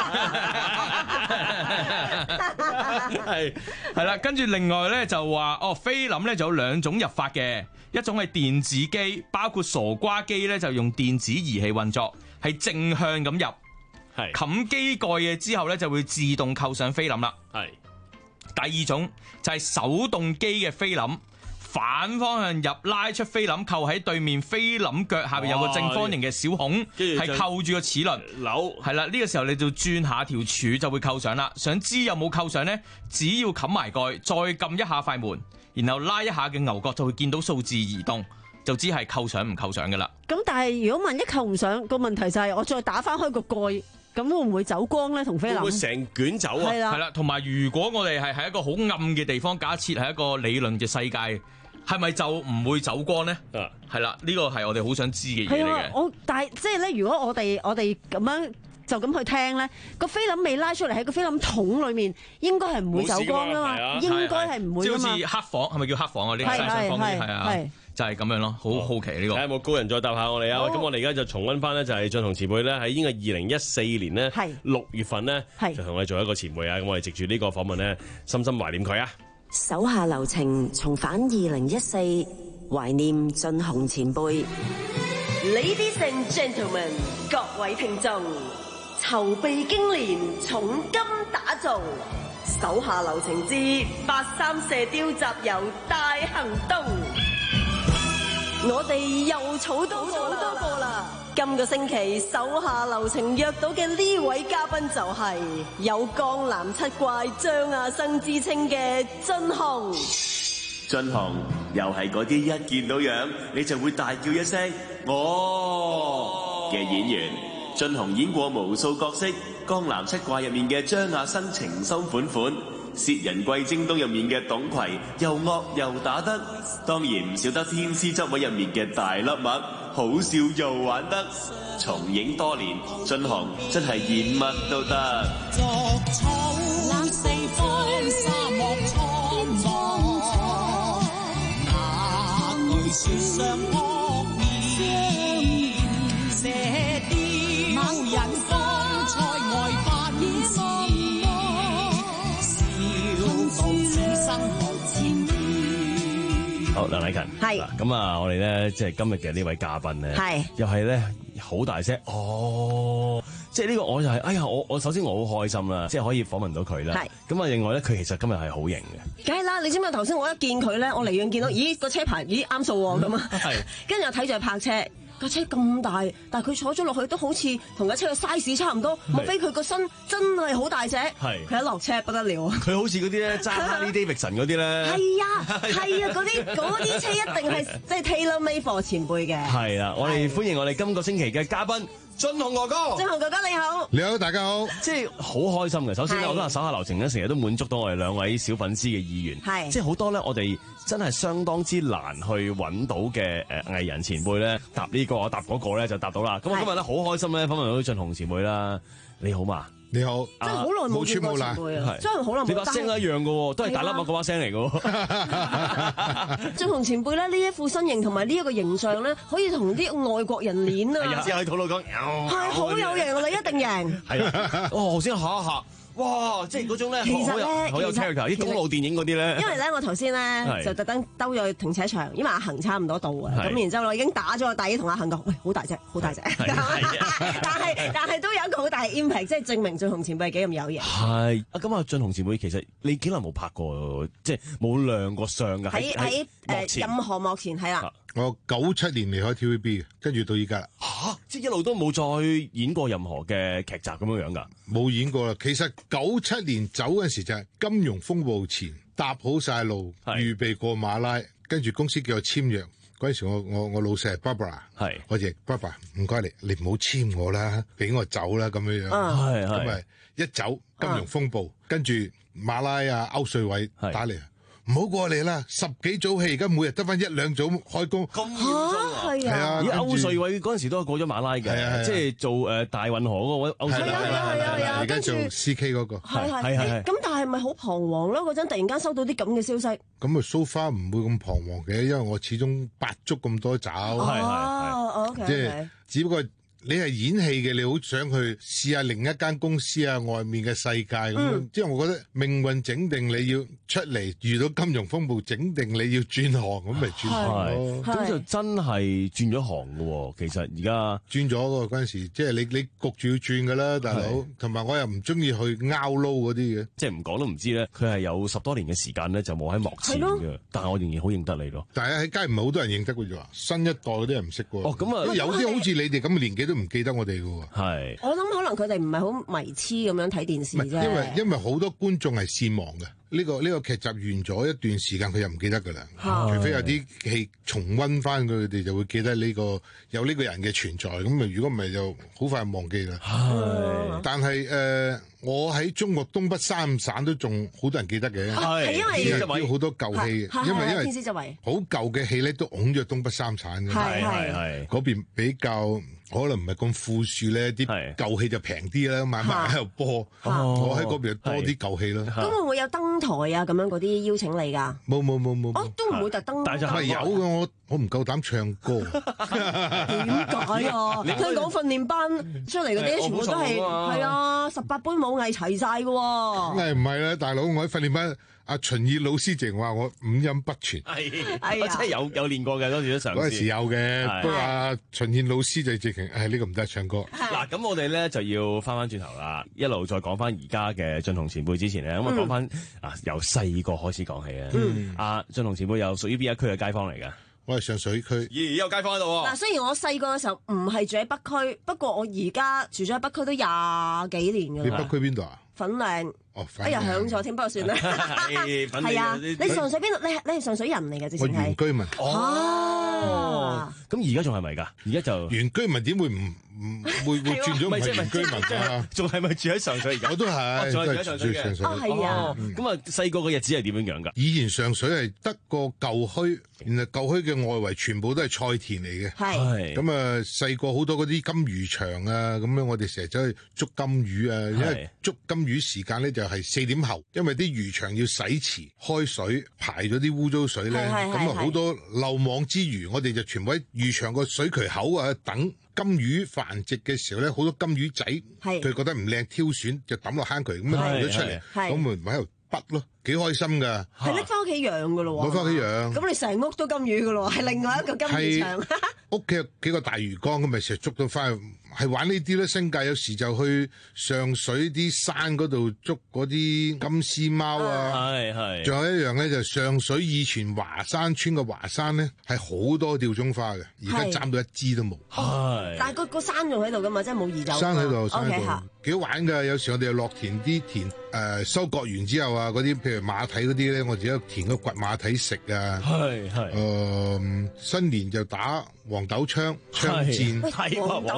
係係啦。跟住另外咧就話哦，菲林咧就有兩種入法嘅，一種係電子機，包括傻瓜機咧就用電子儀器運作，係正向咁入，係冚機蓋嘅之後咧就會自動扣上菲林啦。係第二種就係手動機嘅菲林。反方向入，拉出菲林，扣喺對面菲林腳下邊有個正方形嘅小孔，係扣住個齒輪扭。係啦，呢個時候你就轉下條柱就會扣上啦。想知有冇扣上呢？只要冚埋蓋，再撳一下塊門，然後拉一下嘅牛角就會見到數字移動，就知係扣上唔扣上噶啦。 咁但係如果萬一扣唔上，個問題就係我再打翻開個蓋，咁會唔會走光咧？同菲林會成卷走啊？ 係啦， 係啦。同埋如果我哋係喺一個好暗嘅地方，假設係一個理論嘅世界。係咪就唔會走光咧？啊，係啦，呢個係我哋好想知嘅嘢嚟嘅。 我但係即係咧，如果我哋我哋咁樣就咁去聽咧，個菲林未拉出嚟喺個菲林桶裏面，應該係唔會走光噶嘛，應該係唔會噶嘛。 即係好似黑房，係咪叫黑房啊？呢個西西房啲係啊，就係咁樣咯。好好奇呢個。睇下有冇高人再答下我哋啊？咁我哋而家就重溫翻咧，就係俊雄前輩咧喺應該二零一四年咧六月份咧，就同我哋做一個前輩啊。咁我哋藉住呢個訪問咧，深深懷念佢啊！ 手下留情，重返二零一四，懷念俊雄前輩。 Ladies and gentlemen， 各位聽眾，籌備經年，重金打造，手下留情之八三射雕集郵大行動。我哋又儲到好多個啦！今個星期手下留情約到嘅呢位嘉賓就係有江南七怪張亞生之稱嘅俊雄。 俊雄又係嗰啲一見到樣你就會大叫一聲哦嘅演員。俊雄演過無數角色，江南七怪入面嘅張亞生情深款款，薛仁貴征東入面嘅董葵又惡又打得，當然唔少得天師執位入面嘅大粒麥，好笑又玩得。重影多年，俊雄真係演乜都得。 作草冷四方，沙漠蒼茫，那句說上惡言，射雕人方塞外奔馳，笑傲此生無前途。 好，梁禮勤係咁啊！我哋咧即係今日嘅呢位嘉賓咧， 係又係咧好大聲哦！即係呢個我就係、是、哎呀！我我首先我好開心啦，即係可以訪問到佢啦。係咁啊！另外咧，佢其實今日係好型嘅。 梗係啦！你知唔知頭先我一見佢咧，我離遠見到，咦個車牌咦啱數喎咁啊！係跟住又睇住佢泊車。架車咁大，但係佢坐咗落去都好似同架車嘅 size 差唔多。莫非佢個身真係好大隻？係佢一落車不得了啊！ 佢好似嗰啲咧揸 Harley Davidson 嗰啲咧。 係啊係啊，嗰啲嗰啲車一定係即係 tailor made for 前輩嘅。 係啦，我哋歡迎我哋今個星期嘅嘉賓俊雄哥哥， 俊雄哥哥你好， 你好，大家好， 即係好開心嘅。首先咧，我覺得手下留情咧，成日都滿足到我哋兩位小粉絲嘅意願，係即係好多咧，我哋真係相當之難去揾到嘅誒藝人前輩咧，答呢個答嗰個咧就答到啦。咁我今日咧好開心咧，訪問到俊雄前輩啦，你好嘛？ 你好， 真係好耐冇見過前輩啊！真係好耐冇。 你把聲一樣嘅，都係大粒麥嗰把聲嚟嘅。 俊雄前輩咧，呢一副身形同埋呢一個形象咧，可以同啲外國人練啊！ 之後喺肚度講， 係好有型啊！你一定贏。 係啊！哦，頭先嚇一嚇。哇！即係嗰種咧， 其實咧， 好有 character，啲公路電影嗰啲咧。 因為咧，我頭先咧就特登兜咗去停車場，因為阿恒差唔多到啊。咁然之後我已經打咗個底，同阿恒講：喂，好大隻，好大隻。但係但係都有一個好大嘅 impact，即係證明俊雄前輩係幾咁有型。 係啊，咁啊，俊雄前輩其實你幾耐冇拍過，即係冇亮過相㗎。 喺喺誒任何幕前係啦。 我九七年離開 T V B 嘅，跟住到依家啦。 嚇！即係一路都冇再演過任何嘅劇集咁樣樣㗎。 冇演過啦。其實九七年走嗰陣時就係金融風暴前，搭好晒路，預備過馬拉，跟住公司叫我簽約。嗰陣時我我我老細係 Barbara， 係我哋 Barbara 唔該你，你唔好簽我啦，俾我走啦咁樣樣。係係。咁咪一走金融風暴，跟住馬拉啊歐瑞偉打嚟。唔好過嚟啦！十幾組戲，而家每日得翻一兩組開工。 咁嚴重啊！ 係啊！ 而歐瑞偉嗰陣時都係過咗馬拉嘅，即係做誒大運河嗰個歐瑞偉。 係啊係啊係啊！ 而家做 C K 嗰個。 係係係。咁但係咪好彷徨咯？嗰陣突然間收到啲咁嘅消息。 咁啊，so far唔會咁彷徨嘅，因為我始終八足咁多爪。 係係係。 即係只不過。你係演戲嘅，你好想去試下另一間公司啊，外面嘅世界咁樣。嗯、即係我覺得命運整定你要出嚟，遇到金融風暴整定你要轉行，咁咪轉行咯。 咁就真係轉咗行嘅喎。其實而家轉咗喎嗰陣時，即係你你焗住要轉㗎啦，大佬。同埋我又唔中意去拗撈嗰啲嘅， 即係唔講都唔知咧。佢係有十多年嘅時間咧，就冇喺幕前嘅。但係我仍然好認得你咯。 但係喺街唔係好多人認得嘅啫喎，新一代嗰啲人唔識喎。 哦，咁啊， 有啲好似你哋咁嘅年紀都唔記得我哋嘅喎。 係。 我諗可能佢哋唔係好迷痴咁樣睇電視啫。 因為因為好多觀眾係善忘嘅。呢個呢個劇集完咗一段時間，佢又唔記得㗎啦。除非有啲戲重溫翻，佢哋就會記得呢個有呢個人嘅存在。咁啊，如果唔係就好快忘記啦。但係誒，我喺中國東北三省都仲好多人記得嘅。 係因為要好多舊戲，因為因為天使周圍好舊嘅戲咧，都擁咗東北三省嘅。 係係係嗰邊比較。可能唔係咁富庶咧，啲舊戲就平啲啦，慢慢喺度播。我喺嗰邊多啲舊戲咯。 咁會唔會有登台啊？咁樣嗰啲邀請你㗎？ 冇冇冇冇。 哦，都唔會特登。 但係有嘅，我我唔夠膽唱歌。 點解啊？香港訓練班出嚟嗰啲全部都係係啊，十八般武藝齊晒㗎喎。 梗係唔係啦，大佬，我喺訓練班。阿秦葉老師淨話我五音不全， 係，我真係有有練過嘅，嗰時都嘗試。 嗰陣時有嘅，不過阿秦葉老師就直情，誒呢個唔得唱歌。 嗱，咁我哋咧就要翻翻轉頭啦，一路再講翻而家嘅俊雄前輩之前咧，咁啊講翻啊由細個開始講起啊。阿俊雄前輩又屬於邊一區嘅街坊嚟㗎？ 我係上水區。 咦，有街坊喺度喎。 嗱，雖然我細個嘅時候唔係住喺北區，不過我而家住咗喺北區都廿幾年㗎啦。 你北區邊度啊？ 粉嶺。 哦， 哎呀，響咗添，不過算啦。係啊，你上水邊度？你你係上水人嚟嘅，直情係。 我原居民。 哦。咁而家仲係咪㗎？而家就原居民點會唔唔會會轉咗唔係原居民㗎？ 仲係咪住喺上水而家？ 我都係， 仲係住喺上水嘅。 哦，係啊。 咁啊，細個嘅日子係點樣樣㗎？ 以前上水係得個舊墟，然後舊墟嘅外圍全部都係菜田嚟嘅。 係。 咁啊，細個好多嗰啲金魚場啊，咁樣我哋成日走去捉金魚啊，因為捉金魚時間咧就係四點後，因為啲魚場要洗池、開水、排咗啲污糟水咧，咁啊好多漏網之魚，我哋就全部喺魚場個水渠口啊等金魚繁殖嘅時候咧，好多金魚仔，佢覺得唔靚挑選就抌落坑渠，咁樣撈咗出嚟，咁咪喺度筆咯，幾開心噶。 係拎翻屋企養噶咯喎， 攞翻屋企養。咁你成屋都金魚噶咯喎，係另外一個金魚場。 屋企有幾個大魚缸，咁咪成日捉到翻去。係玩呢啲咧，新界有時就去上水啲山嗰度捉嗰啲金絲貓啊，係係。仲有一樣咧，就上水以前華山村嘅華山咧，係好多吊鐘花嘅，而家斬到一支都冇。係。但係個個山仲喺度噶嘛，即係冇移走。山喺度，山喺度，幾好玩㗎。有時我哋又落田啲田誒收割完之後啊，嗰啲譬如馬蹄嗰啲咧，我哋喺田嗰掘馬蹄食啊。係係。誒新年就打黃豆槍槍戰， 黃豆槍。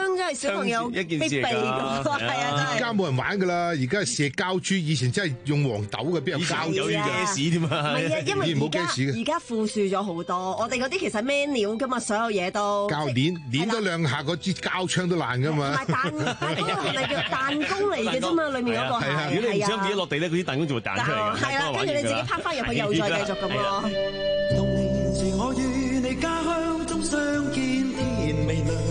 槍真係小朋友必備㗎，係啊！ 而家冇人玩㗎啦，而家係射膠珠，以前真係用黃豆嘅，邊有膠珠嘅？ 嘅士添啊！ 唔係啊，因為而家冇嘅而家富庶咗好多，我哋嗰啲其實咩料㗎嘛，所有嘢都膠鏈鏈多兩下，嗰支膠槍都爛㗎嘛。 同埋彈，但係嗰個係咪叫彈弓嚟嘅啫嘛？裡面嗰個係， 如果你唔想自己落地咧，嗰啲彈弓就會彈出嚟㗎。 係啦，跟住你自己拋翻入去，又再繼續咁咯。 童年時我與你家鄉中相見，天未亮，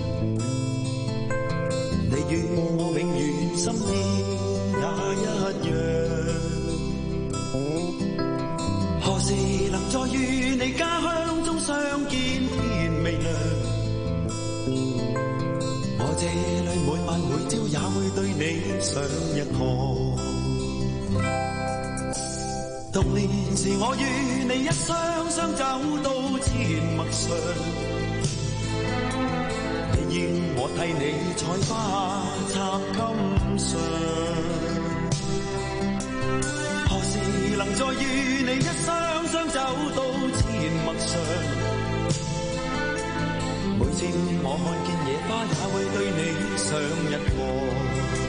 你與我永遠心意也一樣。何時能再與你家鄉中相見，天未亮，我這裏每晚每朝也會對你上一課。童年時我與你一雙雙走到阡陌上，你要我替你採花插襟上。何時能再與你一雙雙走到阡陌上？每次我看見野花也會對你上一課。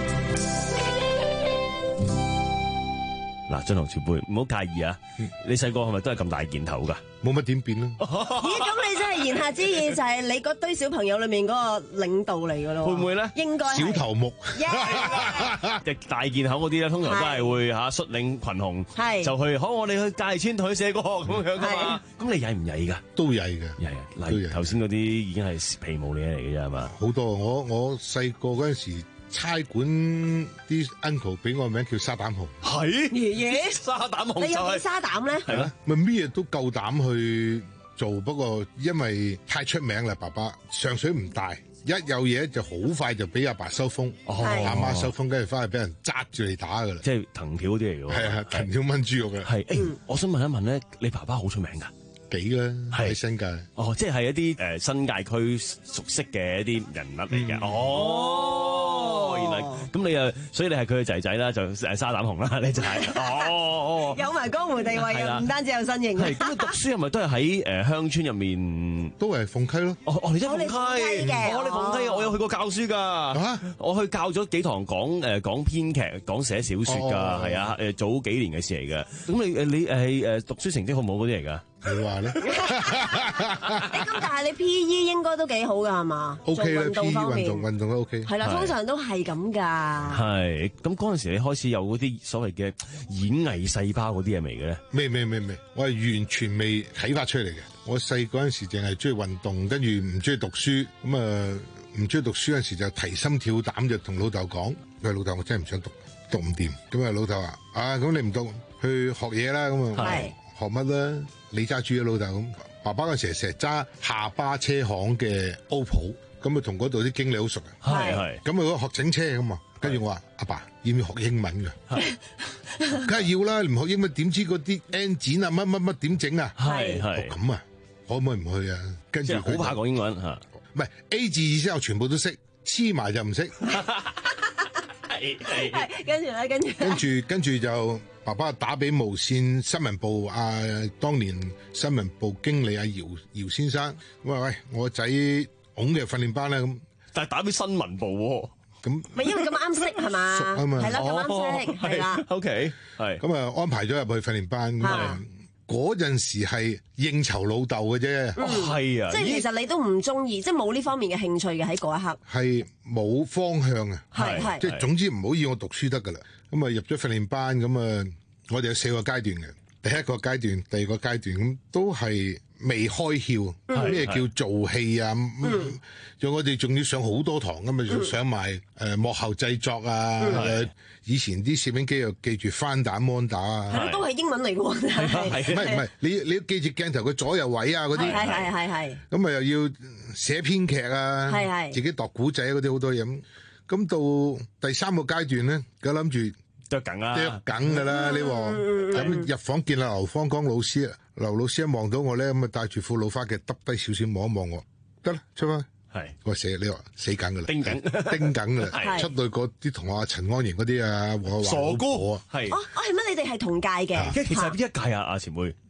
嗱，俊雄前輩唔好介意啊！你細個係咪都係咁大件頭㗎？ 冇乜點變咯。 咦，咁你真係言下之意就係你嗰堆小朋友裏面嗰個領導嚟㗎咯？ 會唔會咧？ 應該小頭目， 即大件口嗰啲咧，通常都係會嚇率領群雄，就去好我哋去界村同佢寫歌咁樣㗎嘛。咁你曳唔曳㗎？ 都曳嘅， 曳啊！例如頭先嗰啲已經係皮毛嘢嚟嘅啫，係嘛？ 好多我我細個嗰陣時。差館啲 uncle 俾我名叫沙膽雄， 係爺爺沙膽雄， 你有幾沙膽咧？ 係啦，咪咩都夠膽去做，不過因為太出名啦，爸爸上水唔大，一有嘢就好快就俾阿爸收風，阿媽收風，跟住翻去俾人揸住嚟打噶啦， 即係藤條嗰啲嚟嘅， 係啊，藤條炆豬肉嘅。 係，誒，我想問一問咧，你爸爸好出名㗎？ 幾啦，喺新界。 哦，即係一啲誒新界區熟悉嘅一啲人物嚟嘅。哦，原來咁你啊，所以你係佢嘅仔仔啦，就誒沙膽雄啦，你就係。哦， 有埋江湖地位啊，唔單止有身形。 係咁，讀書係咪都係喺誒鄉村入面？ 都係鳳溪咯。 哦，哦，你真係鳳溪嘅。 我哋鳳溪，我有去過教書㗎。我去教咗幾堂講誒講編劇、講寫小説㗎，係啊，誒早幾年嘅事嚟嘅。咁你誒你誒誒讀書成績好唔好嗰啲嚟㗎？ 你話咧？ 咁但係你 P E 應該都幾好㗎係嘛 ？O K 啦，P E 運動運動都 O K。 係啦，通常都係咁㗎。 係咁嗰陣時，你開始有嗰啲所謂嘅演藝細胞嗰啲嘢未嘅咧？ 未未未未，我係完全未啟發出嚟嘅。我細嗰陣時淨係中意運動，跟住唔中意讀書。咁啊，唔中意讀書嗰陣時就提心吊膽，就同老豆講：佢話老豆，我真係唔想讀，讀唔掂。咁啊，老豆話：啊，咁你唔讀，去學嘢啦。咁啊，學乜咧？你揸住啊，老豆咁。爸爸嗰陣時成日揸下巴車行嘅 Opel，咁啊同嗰度啲經理好熟嘅。 係係。 咁啊學整車咁啊，跟住我話：阿爸，要唔要學英文㗎？梗係要啦，唔學英文點知嗰啲 engine啊乜乜乜點整啊？ 係係。 咁啊，可唔可以唔去啊？跟住好怕講英文嚇。 唔係 A 字以上我全部都識，黐埋就唔識。 係係。跟住咧，跟住。 跟住跟住就。爸爸打俾無線新聞部啊，當年新聞部經理阿姚姚先生，咁話喂，我仔拱嘅訓練班咧咁， 但係打俾新聞部喎， 咁咪因為咁啱識係嘛？ 熟啊嘛， 係啦，咁啱識係啦。 O K，係咁啊安排咗入去訓練班，咁啊嗰陣時係應酬老豆嘅啫， 係啊， 即係其實你都唔中意，即係冇呢方面嘅興趣嘅喺嗰一刻， 係冇方向啊， 係係， 即係總之唔好要我讀書得噶啦。咁啊入咗訓練班，咁啊我哋有四個階段嘅，第一個階段、第二個階段咁都係未開竅，咩叫做戲啊？嗯，仲我哋仲要上好多堂噶嘛，仲上埋誒幕後製作啊，誒以前啲攝影機又記住翻打、mon 打啊， 係咯，都係英文嚟嘅喎，係唔係唔係，你你要記住鏡頭嘅左右位啊嗰啲， 係係係係， 咁啊又要寫編劇啊，係係，自己度古仔嗰啲好多嘢咁，咁到第三個階段咧，咁諗住。 剁緊啦， 剁緊噶啦呢喎，咁入房見阿劉芳剛老師，劉老師一望到我咧，咁啊帶住副老花嘅，耷低少少望一望我，得啦出翻，係我死你話死緊噶啦， 盯緊盯緊噶啦，出到嗰啲同學阿陳安瑩嗰啲啊，我話傻哥啊， 係， 哦哦係乜？你哋係同屆嘅， 其實邊一屆啊？阿前輩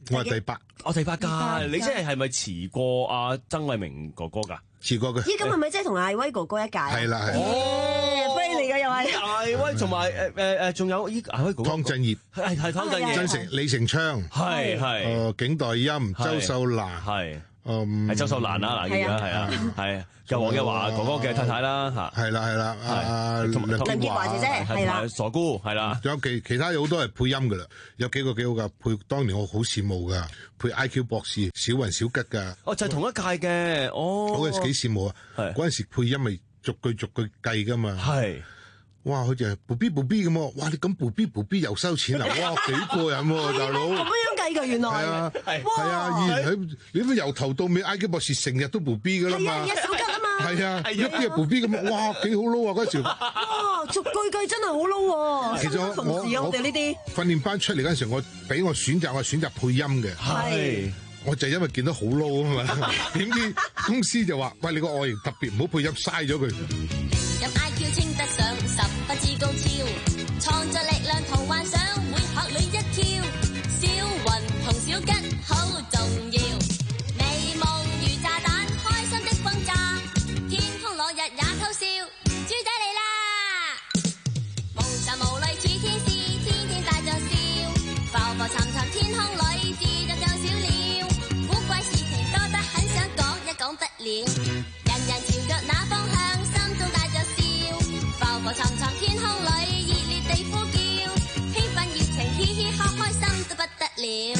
我係第八， 我第八屆，你即係係咪遲過阿曾偉明哥哥㗎？ 遲過嘅。 咦，咁係咪即係同艾威哥哥一屆？ 係啦係。 哦，飛嚟嘅又係。 艾威同埋誒誒誒，仲有依艾威哥哥。 湯鎮業係係湯鎮業。 曾成李成昌係係。 誒景代音周秀蘭係。 嗯， 係周秀蘭啦，嗱，而家係啊，係由黃日華哥哥嘅太太啦，嚇， 係啦係啦，阿梁潔華姐姐係啦， 傻姑係啦， 仲有其其他有好多係配音噶啦，有幾個幾好噶，配當年我好羨慕噶，配 I Q 博士小雲小吉噶， 哦就係同一屆嘅，哦， 嗰陣時幾羨慕啊，嗰陣時配音咪逐句逐句計噶嘛， 係。 哇！佢就係 B B B B 咁喎，哇！你咁 B B B B 又收錢啊！哇，幾過癮喎，大佬！ 咁樣計㗎，原來係啊，係啊，以前喺你咁由頭到尾 I Q 博士成日都 B B 㗎啦嘛， 係啊，小吉啊嘛， 係啊，一啲係 B B 咁，哇，幾好撈啊嗰時！ 哇，逐句計真係好撈喎！ 其實我我我哋呢啲訓練班出嚟嗰陣時，我俾我選擇，我選擇配音嘅。 係。 我就因為見到好撈啊嘛，點知公司就話：喂，你個外形特別，唔好配音，嘥咗佢。 任 I Q 稱得上十分之高超，創作力量同幻想會學你一跳。小雲同小吉好重要，美夢如炸彈，開心的轟炸，天空落日也偷笑，豬仔嚟啦！無神無淚似天使，天天帶着笑，浮浮沉沉天空裏自在像小鳥，古怪事情多得很想講一講不了，人人朝着那方向，心中帶着笑，浮浮沉沉天空裏熱烈地呼叫，興奮熱情嘻嘻哈開心到不得了。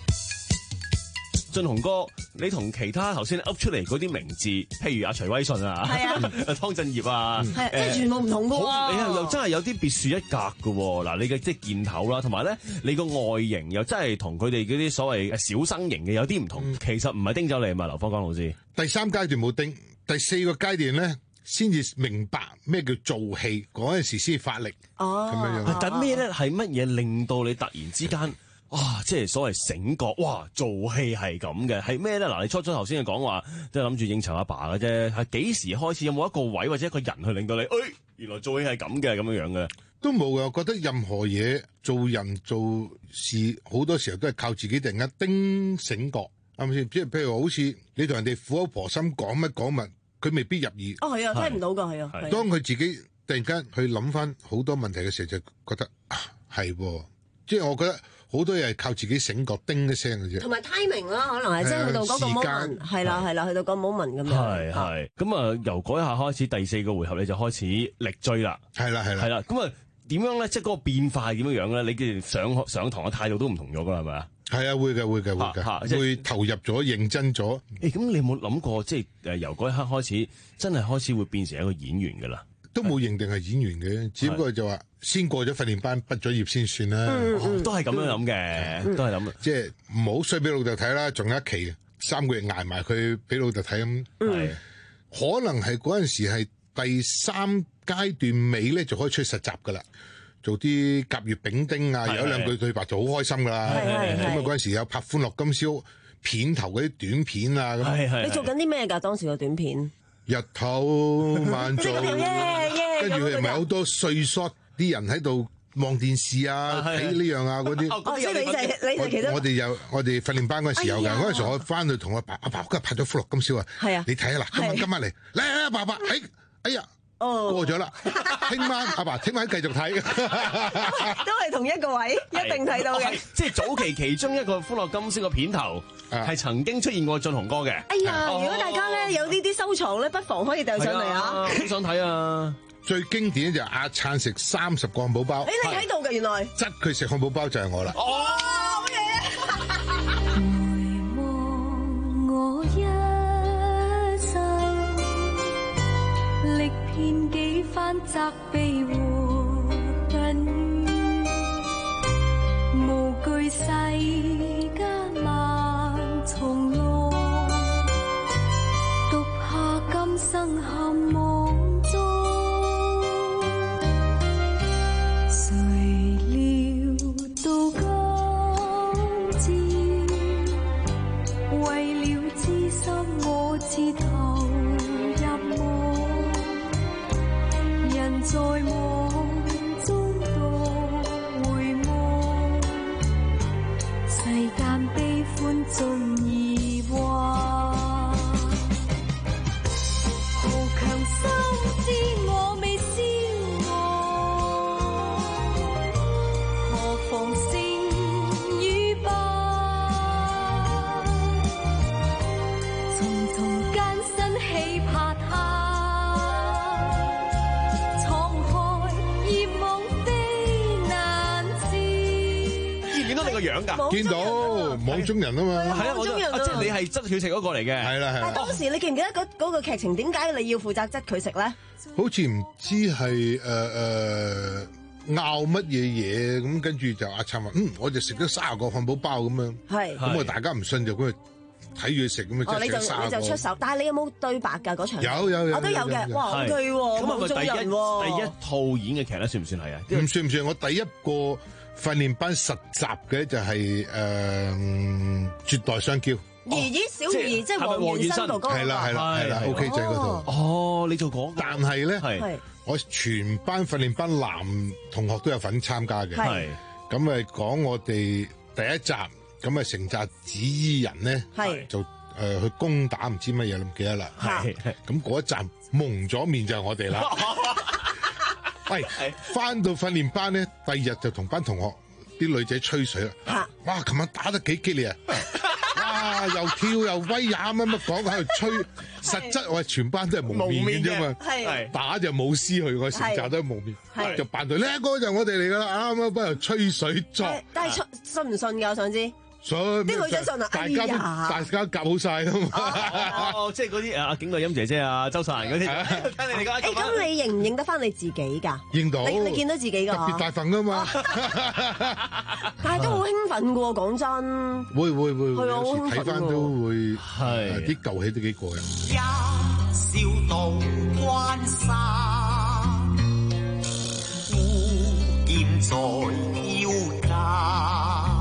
俊雄哥，你同其他頭先噏出嚟嗰啲名字，譬如阿徐威信啊， 係啊， 湯鎮業啊， 係即係全部唔同嘅喎。 你又又真係有啲別樹一格嘅喎。嗱，你嘅即係件頭啦，同埋咧你個外形又真係同佢哋嗰啲所謂小生型嘅有啲唔同。其實唔係叮走你嘛，劉芳剛老師。 第三階段冇叮，第四個階段咧先至明白咩叫做戲，嗰陣時先發力。 哦， 咁樣樣。 但咩咧係乜嘢令到你突然之間？哇！即係所謂醒覺，哇！做戲係咁嘅，係咩咧？嗱，你初初頭先講話，即係諗住應酬阿爸嘅啫。係幾時開始？有冇一個位或者一個人去令到你？誒、哎，原來做戲係咁嘅，咁樣樣嘅。 都冇嘅，我覺得任何嘢做人做事，好多時候都係靠自己突然間叮醒覺，係咪先？即係譬如好似你同人哋苦口婆心講乜講乜，佢未必入耳。 哦，係啊，聽唔到㗎，係啊。 當佢自己突然間去諗翻好多問題嘅時候，就覺得啊，係喎。即係我覺得。好多嘢係靠自己醒覺叮一聲嘅啫， 同埋 timing 啦，可能係即係去到嗰個 moment，係啦係啦，去到個 moment 咁樣。 係係咁啊，由嗰一下開始，第四個回合你就開始力追啦。 係啦係啦， 係啦。咁啊，點樣咧？即係嗰個變化係點樣樣咧？你嘅上上堂嘅態度都唔同咗㗎啦，係咪啊？ 係啊，會嘅會嘅會嘅，會投入咗、認真咗。 誒，咁你有冇諗過，即係誒由嗰一刻開始，真係開始會變成一個演員㗎啦？ 都冇認定係演員嘅，只不過就話先過咗訓練班，畢咗業先算啦。 嗯嗯、都係咁樣諗嘅，嗯、都係諗。 即係唔好衰俾老豆睇啦，仲有一期三個月捱埋佢俾老豆睇咁。 係可能係嗰陣時係第三階段尾咧，就可以出去實習噶啦，做啲甲乙丙丁啊，有一兩句對白就好開心噶啦。咁啊嗰陣時有拍《歡樂今宵》片頭嗰啲短片啊咁。 你做緊啲咩㗎？當時個短片？ 日頭晚做，跟住佢又咪好多歲數啲人喺度望電視啊，睇呢樣啊嗰啲。 哦，即係你就係你就其中。 我哋有我哋訓練班嗰陣時有㗎，嗰陣時我翻去同阿爸，阿爸今日拍咗《歡樂今宵》啊。 係啊， 你睇下嗱，今晚今晚嚟，嚟嚟，爸爸，哎哎呀，過咗啦，聽晚阿爸聽晚繼續睇。 都係同一個位，一定睇到嘅。 即係早期其中一個《歡樂今宵》嘅片頭。係曾經出現過俊雄哥嘅。 哎呀，如果大家咧有呢啲收藏咧，不妨可以掉上嚟啊！ 好想睇啊！ 最經典就係阿燦食三十個漢堡包。 誒，你喺度嘅原來。 質佢食漢堡包就係我啦。 哦，好嘢！ 回望我一生，歷遍幾番責備和恨怨，無懼世間萬重浪，獨下今生陷網中，誰料到今朝，為了知心我自投入夢，人在夢中獨回望。 個樣㗎？ 見到網中人啊嘛。 係啊，網中人啊，即係你係執佢食嗰個嚟嘅。 係啦係啦。 但當時你記唔記得嗰嗰個劇情點解你要負責執佢食咧？ 好似唔知係誒誒拗乜嘢嘢咁，跟住就阿燦話：嗯，我就食咗卅個漢堡包咁樣。 係。咁我大家唔信就咁睇住佢食咁啊！ 哦，你就你就出手，但係你有冇對白㗎嗰場？ 有有有， 我都有嘅。哇，O K 喎， 咁係咪第一第一套演嘅劇咧？算唔算係啊？ 唔算唔算，我第一個訓練班實習嘅就係誒絕代雙驕。 兒兒小兒即係黃元申度嗰個。 係啦係啦係啦 ，O K 仔嗰套。 哦，你做講。 但係咧， 係我全班訓練班男同學都有份參加嘅。 係咁誒講我哋第一集。咁啊，成紮紫衣人咧，就誒、呃、去攻打唔知乜嘢，唔記得啦。係，咁嗰一站蒙咗面就係我哋啦。喂，翻到訓練班咧，第二日就同班同學啲女仔吹水啦。哇，琴晚打得幾激烈啊！哇，又跳又威呀，乜乜講喺度吹。實質我係全班都係蒙面嘅啫嘛，打就冇師去，我成紮都係蒙面，就扮到呢一個就係我哋嚟噶啦，啱啱喺度吹水作。 但係信唔信㗎？我想知。 信啲女仔信啊！ 大家都大家夾好晒啦嘛。哦，即係嗰啲阿景麗音姐姐啊、周秀妍嗰啲，聽你哋講。 誒，咁你認唔認得翻你自己㗎？ 認到。 你你見到自己㗎？ 特別大份㗎嘛。 但係都好興奮㗎喎，講真。 會會會， 係啊，好興奮。 睇翻都會係啲舊戲都幾過癮。 一笑到關山，孤劍在腰間。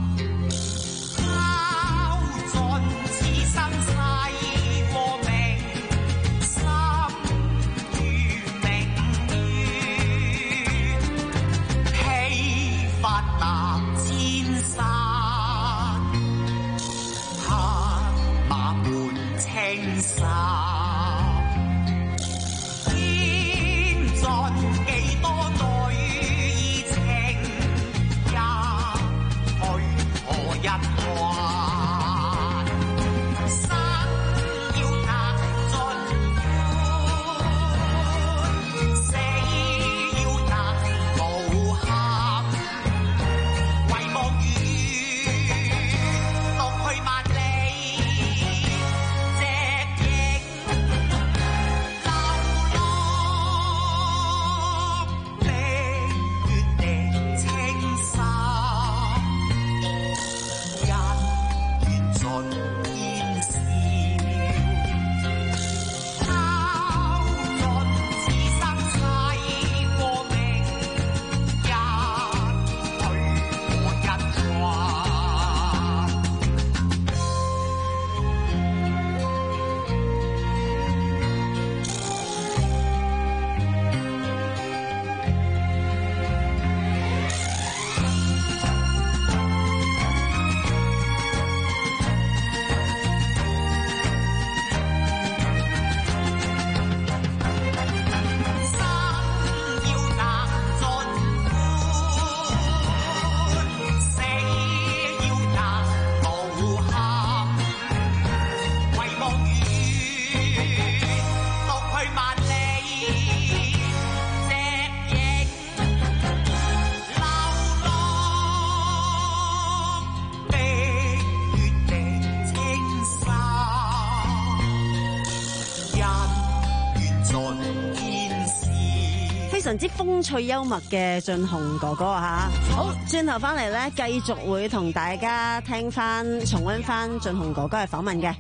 非常之風趣幽默嘅俊雄哥哥啊吓，好，轉頭翻嚟咧，繼續會同大家聽翻重溫翻俊雄哥哥嘅訪問嘅。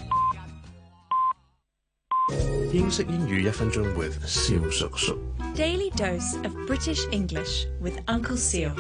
英式英語一分鐘 with 蕭叔叔。 Daily dose of British English with Uncle Seal。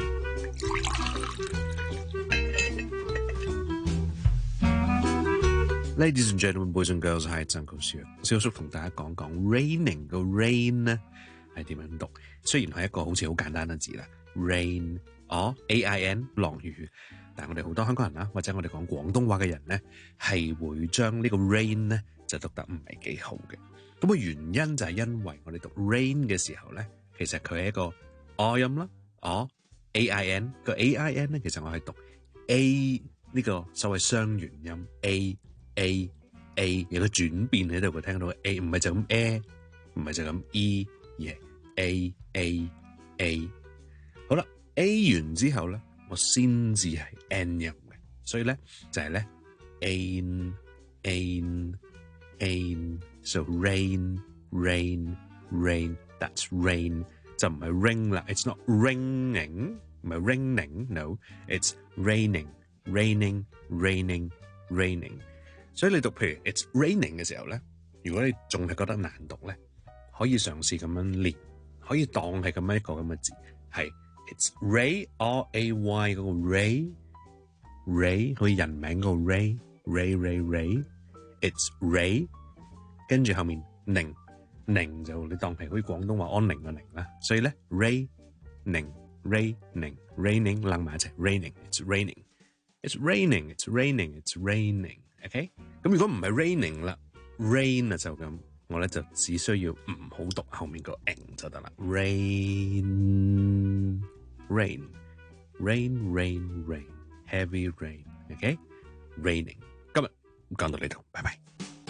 Ladies and gentlemen, boys and girls, hi, it's Uncle Seal。蕭叔同大家講講 raining 個 rain 咧係點樣讀？雖然係一個好似好簡單嘅字啦 ，rain， 哦 ，A I N 落雨，但係我哋好多香港人啦，或者我哋講廣東話嘅人咧，係會將呢個 rain 咧就讀得唔係幾好嘅。咁個原因就係因為我哋讀 rain 嘅時候咧，其實佢係一個 O 音啦，哦 A I N 個 A I N 咧，其實我係讀 A 呢個所謂雙元音 A A A 有個轉變喺度，會聽到 A 唔係就咁 A， 唔係就咁 E， 而係 A A A。好啦 ，A 完之後咧， 我先至係 n 音嘅，所以咧就係咧 an an an，so rain rain rain，that's rain 就唔係 ring 啦 ，it's not ringing， 唔係 raining，no，it's raining raining raining raining， 所以你讀譬如 it's raining 嘅時候咧，如果你仲係覺得難讀咧，可以嘗試咁樣練，可以當係咁樣一個咁嘅字，係 it's ray r a y 嗰個 ray ray 好似人名嗰個 ray ray ray ray it's ray， 跟住後面寧寧就你當係好似廣東話安寧嘅寧啦，所以咧 ray 寧 ray 寧 raining 攬埋一齊 raining it's raining it's raining it's raining it's raining OK， 咁如果唔係 raining 啦 rain 啊就咁。我咧就只需要唔好讀後面個 ng 就得啦。rain rain rain rain rain heavy rain，OK， raining。今日講到呢度，拜拜。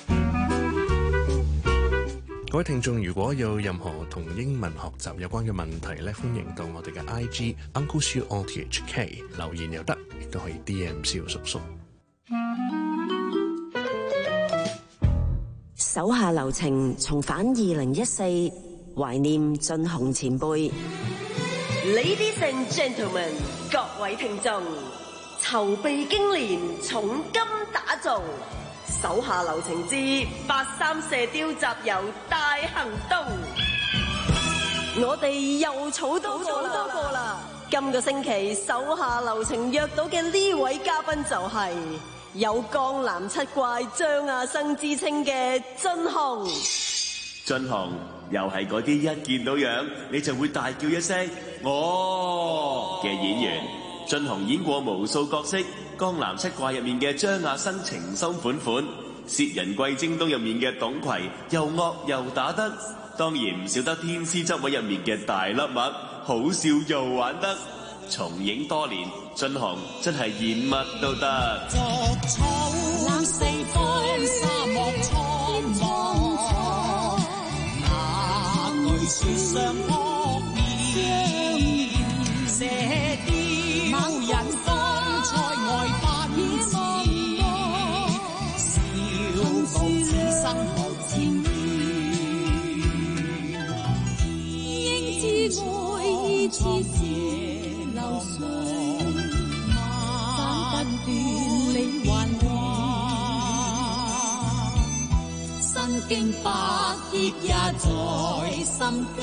各位聽眾，如果有任何同英文學習有關嘅問題咧，歡迎到我哋嘅 I G Uncle Siu O T H K 留言又得，亦都可以 D M 蕭叔叔。 手下留情，重返二零一四，懷念進雄前輩。 Ladies and gentlemen， 各位聽眾，籌備經年，重金打造，手下留情之八三射雕集郵大行動。我哋又儲多個啦！多個啦！今個星期手下留情約到嘅呢位嘉賓就係、是。有江南七怪張亞生之稱嘅俊雄， 俊雄又係嗰啲一見到樣你就會大叫一聲哦嘅演員。俊雄演過無數角色，江南七怪入面嘅張亞生情深款款，薛仁貴征東入面嘅董葵又惡又打得，當然唔少得天師執位入面嘅大粒麥，好笑又玩得。重影多年，俊雄真係演乜都得。 作草四方沙漠蒼茫，那句說相撲面，射雕某人方塞外奔馳，笑傲此生何千遍，應知愛意似是流水，斬不斷理還亂，身經百劫也在心間，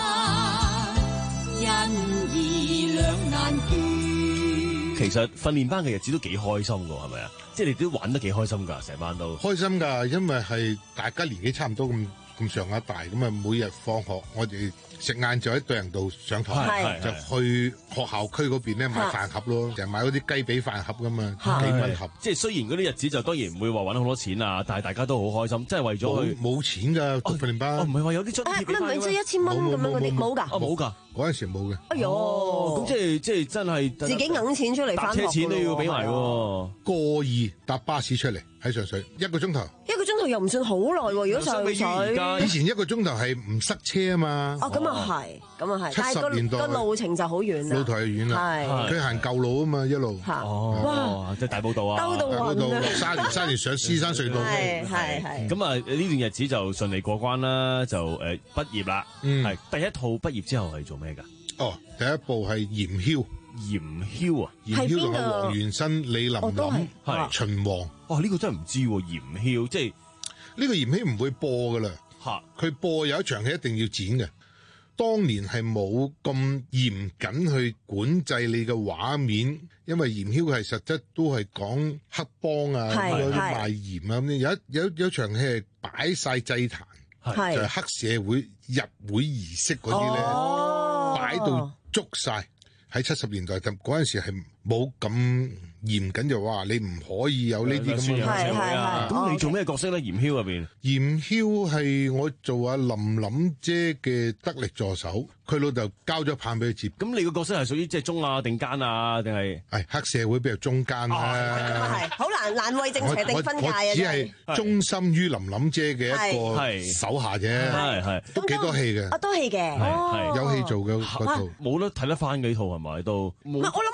因義兩難斷。 其實訓練班嘅日子都幾開心㗎，係咪啊？即係你都玩得幾開心㗎，成班都開心㗎，因為係大家年紀差唔多咁咁上下大，咁啊每日放學我哋食晏就喺對人道上堂，就去學校區嗰邊咧買飯盒咯，就係買嗰啲雞髀飯盒噶嘛，幾蚊盒。 即係雖然嗰啲日子就當然唔會話揾好多錢啊，但係大家都好開心，即係為咗去冇錢㗎讀訓練班。 哦，唔係話有啲津貼俾唔係即係一千蚊咁樣嗰啲冇㗎？ 哦冇㗎， 嗰陣時冇嘅。 哎呦， 咁即係即係真係自己揞錢出嚟返學， 搭車錢都要俾埋喎。 個二搭巴士出嚟喺上水一個鐘頭。 一個鐘頭又唔算好耐喎，如果上水。 以前一個鐘頭係唔塞車啊嘛。 哦，咁啊係，咁啊係。 七十年代個路程就好遠啦。 路途係遠啦，佢行舊路啊嘛，一路。 哦，即係大埔道啊， 兜到大埔道落沙田，沙田上獅山隧道。 係係係。 咁啊，呢段日子就順利過關啦，就誒畢業啦。 嗯， 係第一套畢業之後係做咩㗎？ 哦，第一部係嚴囂。 嚴囂啊！ 嚴囂同阿黃元申、李琳琳、秦王。 哇！呢個真係唔知喎，嚴囂即係呢個嚴囂唔會播噶啦。 嚇！ 佢播有一場戲一定要剪嘅。當年係冇咁嚴謹去管制你嘅畫面，因為嚴囂係實質都係講黑幫啊，嗰啲賣鹽啊咁樣。有一有有一場戲係擺晒祭壇，就係黑社會入會儀式嗰啲咧，擺到捉晒。喺七十年代就嗰陣時係冇咁嚴謹，就話你唔可以有呢啲咁嘅社會啊。咁你做咩角色咧？嚴囂入邊， 嚴囂係我做阿琳琳姐嘅得力助手，佢老豆交咗棒俾佢接。 咁你個角色係屬於即係中啊定奸啊定係？ 係黑社會比較中間啦。 係好難難為正邪定分界啊！ 我只係忠心於琳琳姐嘅一個手下啫， 係係都幾多戲嘅。 啊，多戲嘅， 係有戲做嘅嗰套， 冇得睇得翻嘅呢套係咪都？ 唔係我諗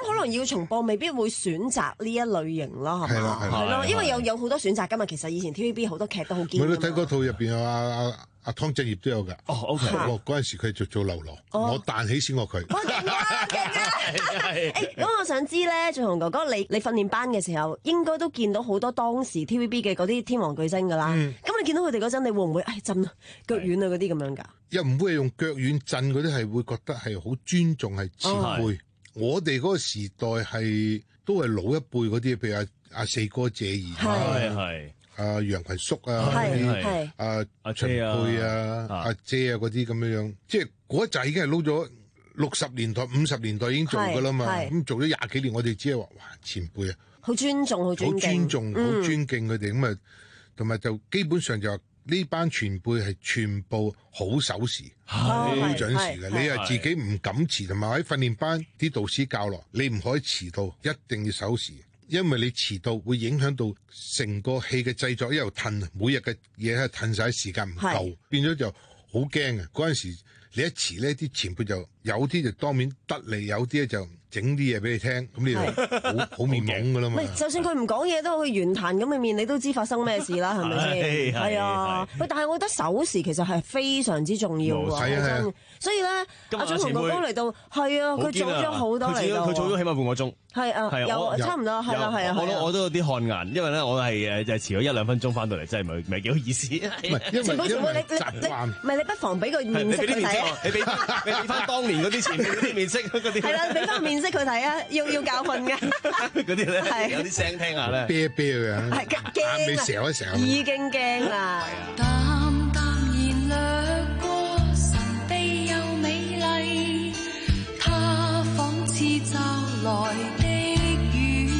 可能要重播，未必會選擇呢一類型咯，係嘛？ 係咯， 因為有有好多選擇㗎嘛。其實以前 T V B 好多劇都好堅。 我都睇嗰套入邊有阿阿阿湯鎮業都有㗎。 哦 ，OK。 嗰陣時佢就做流羅，我彈起先過佢。 我勁啊勁啊！誒，咁我想知咧，俊雄哥哥，你你訓練班嘅時候，應該都見到好多當時 T V B 嘅嗰啲天王巨星㗎啦。咁你見到佢哋嗰陣，你會唔會誒震腳軟啊嗰啲咁樣㗎？ 又唔會係用腳軟震嗰啲，係會覺得係好尊重係前輩。我哋嗰個時代係都係老一輩嗰啲，譬如阿阿四哥謝賢， 係係阿楊群叔啊，係阿阿秦沛啊，阿姐啊嗰啲咁樣樣，即係嗰一陣已經係撈咗六十年代、五十年代已經做㗎啦嘛。咁做咗廿幾年，我哋只係話哇前輩啊， 好尊重，好尊敬， 好尊重，好尊敬佢哋咁啊，同埋就基本上就話。呢班前輩係全部好守時，好準時嘅。你係自己唔敢遲，同埋喺訓練班啲導師教落，你唔可以遲到，一定要守時，因為你遲到會影響到成個戲嘅製作一路褪，每日嘅嘢係褪晒，時間唔夠，變咗就好驚嘅。嗰陣時你一遲呢啲前輩就有啲就當面得你，有啲咧就整啲嘢俾你聽，咁你就好好面懵噶啦嘛。 唔係，就算佢唔講嘢都去圓彈咁嘅面，你都知發生咩事啦，係咪先？係啊，喂，但係我覺得守時其實係非常之重要喎。係啊係啊。所以咧，阿俊雄哥哥嚟到，係啊，佢早咗好多嚟到。 佢早咗起碼半個鐘。 係啊，有差唔多，係啦係啊。 我都我都有啲汗顏，因為咧我係誒就係遲咗一兩分鐘翻到嚟，真係唔係唔係幾好意思。 唔係，因為因為習慣。 唔係你不妨俾個面色佢睇啊！ 你俾你俾翻當年嗰啲前輩嗰啲面色嗰啲。係啦， 俾翻面色佢睇啊！要要教訓嘅嗰啲咧，有啲聲聽下咧， 啤啤嘅， 係驚你成一成， 已經驚啦。 淡淡然掠過，神秘又美麗，它仿似驟來的雨，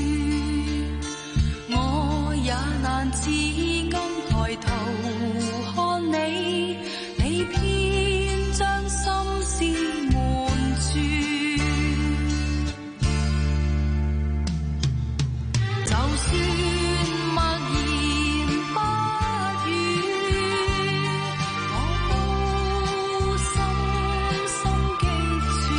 我也難自禁抬頭看你，你偏將心思瞞住。就算默言不語，我都深深記住，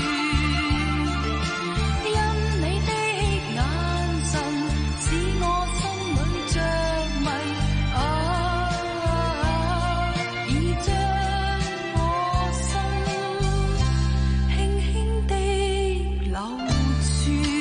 因你的眼神使我心裏着迷，啊，已將我心輕輕地留住。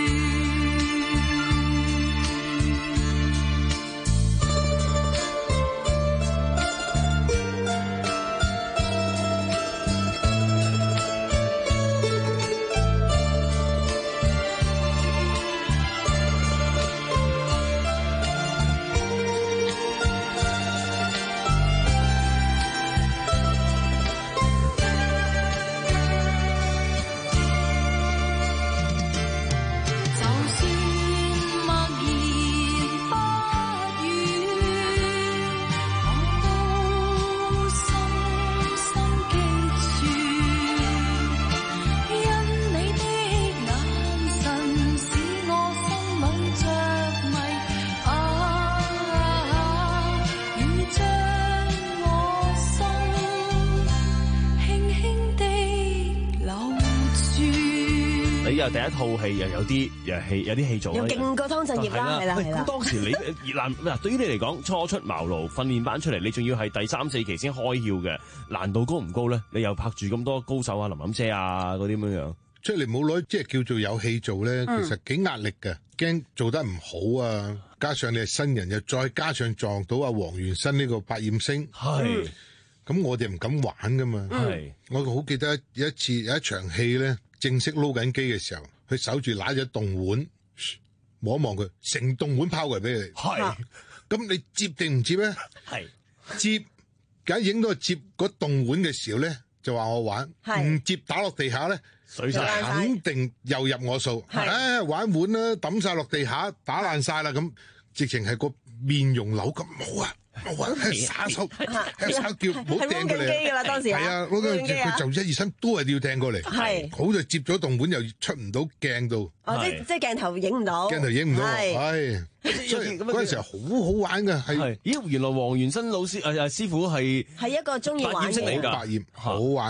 第一套戲又有啲又戲有啲戲做， 又勁過湯鎮業啦，係啦係啦。 咁當時你嗱嗱，對於你嚟講，初出茅廬訓練班出嚟，你仲要係第三四期先開竅嘅，難度高唔高咧？你又拍住咁多高手啊，林琳姐啊嗰啲咁樣樣， 出嚟冇耐，即係叫做有戲做咧，其實幾壓力嘅，驚做得唔好啊！加上你係新人，又再加上撞到阿黃元申呢個百厭星，係咁我哋唔敢玩噶嘛。係我好記得有一次有一場戲咧。正式撈緊機嘅時候，佢守住揦咗凍碗，望一望佢，成凍碗拋過嚟俾你。係，咁你接定唔接咧？係接，梗影到接嗰凍碗嘅時候咧，就話我玩；唔接打落地下咧，水晒，肯定又入我數。唉，玩碗啦，抌晒落地下，打爛晒啦，咁直情係個面容扭咁冇啊！冇啊！係耍手，係耍叫，唔好掟過嚟。係啦，當時係啊，嗰個佢就一二三都係要掟過嚟。係，好在接咗棟碗又出唔到鏡度。 哦，即即鏡頭影唔到。 鏡頭影唔到，係。所以嗰陣時候好好玩㗎，係。 咦，原來黃元申老師誒誒師傅係係一個中意玩嘅百厭，好玩得，好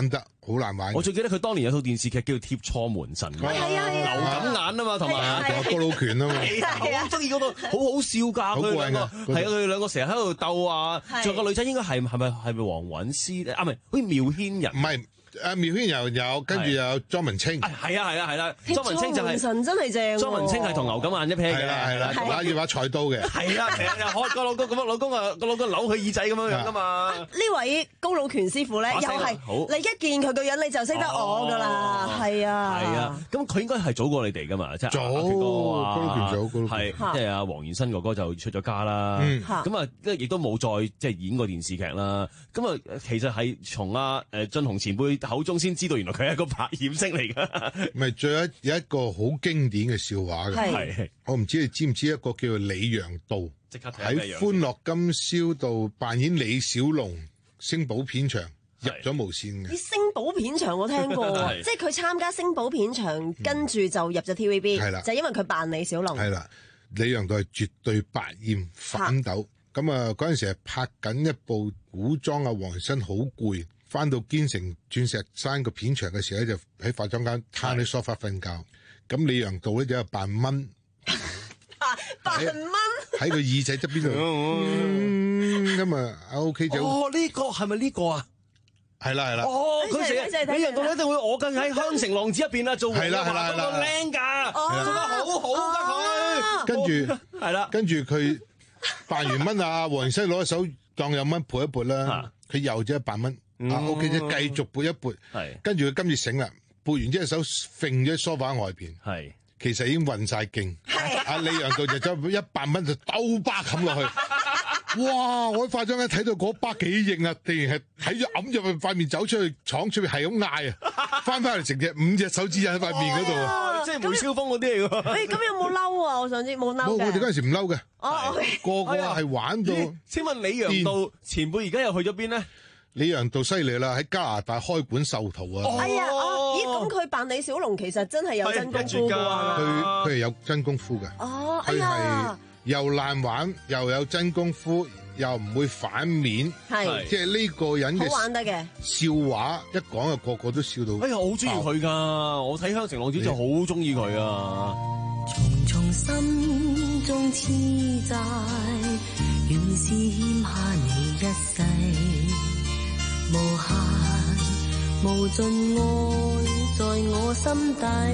好難玩。 我最記得佢當年有套電視劇叫《貼錯門神》， 係啊係啊， 流感眼啊嘛，同埋仲有高佬拳啊嘛， 好中意嗰度，好好笑㗎。佢兩個係啊，佢哋兩個成日喺度鬥啊。仲有個女仔應該係係咪係咪黃韻詩啊？唔係，好似苗軒人。 唔係。誒苗軒又有，跟住又有莊文清。 係啊係啊係啦，莊文清就係神真係正。 莊文清係同牛咁眼一 pair 嘅。 係啦係啦，拿住把菜刀嘅。 係啦，成日又開個老公咁樣，老公啊個老公扭佢耳仔咁樣樣噶嘛。 呢位高佬拳師傅咧，又係你一見佢個樣你就識得我噶啦，係啊。 係啊，咁佢應該係早過你哋噶嘛，即係早高佬拳早，高佬拳係即係阿黃元申哥哥就出咗家啦。咁啊，即係亦都冇再即係演過電視劇啦。咁啊，其實係從阿誒俊雄前輩口中先知道。原來佢係一個白臉星嚟噶， 唔係，仲有一有一個好經典嘅笑話嘅，係我唔知你知唔知一個叫做李陽道， 即刻睇喺歡樂今宵度扮演李小龍，星寶片場入咗無線嘅。 啲星寶片場我聽過，即係佢參加星寶片場，跟住就入咗 T V B，係啦，就因為佢扮李小龍。 係啦，李陽道係絕對百厭反斗，咁啊嗰陣時係拍緊一部古裝啊，黃生好攰。翻到堅城鑽石山個片場嘅時候咧，就喺化妝間攤喺梳化瞓覺。咁李陽道咧就扮蚊， 扮蚊喺個耳仔側邊度。咁啊，O K 就哦呢個係咪呢個啊？ 係啦係啦。 哦，佢成日李陽道一定會我跟喺香城浪子入邊啊，做係啦係啦係啦， 靚㗎，做得好好㗎佢。 跟住係啦， 跟住佢扮完蚊啊，黃生攞手當有蚊撥一撥啦，佢又咗一扮蚊。啊 ，OK 啫，繼續撥一撥，跟住佢今次醒啦，撥完之後手揈咗喺梳化外邊，係其實已經運晒勁，阿李陽道就將一百蚊就兜巴冚落去，哇！我喺化妝間睇到嗰巴幾型啊，突然係睇咗揞入塊面走出去廠出面係咁嗌啊，翻翻嚟成隻五隻手指印喺塊面嗰度啊， 即係梅超風嗰啲嚟㗎。 誒，咁有冇嬲啊？我想知冇嬲嘅。 我哋嗰陣時唔嬲嘅， 哦， 個個係玩到。 請問李陽道前輩而家又去咗邊呢？ 李陽道犀利啦，喺加拿大開館授徒啊！ 哎呀，哦，咦，咁佢扮李小龍其實真係有真功夫㗎。 佢佢係有真功夫嘅。 哦，哎佢呀， 係又爛玩，又有真功夫，又唔會反面。 係， 即係呢個人嘅好玩得嘅笑話一講就個個都笑到。 哎呀，我好中意佢㗎！我睇《香城浪子》就好中意佢啊！ 重重心中痴債，原是欠下你一世。無限無盡愛在我心底，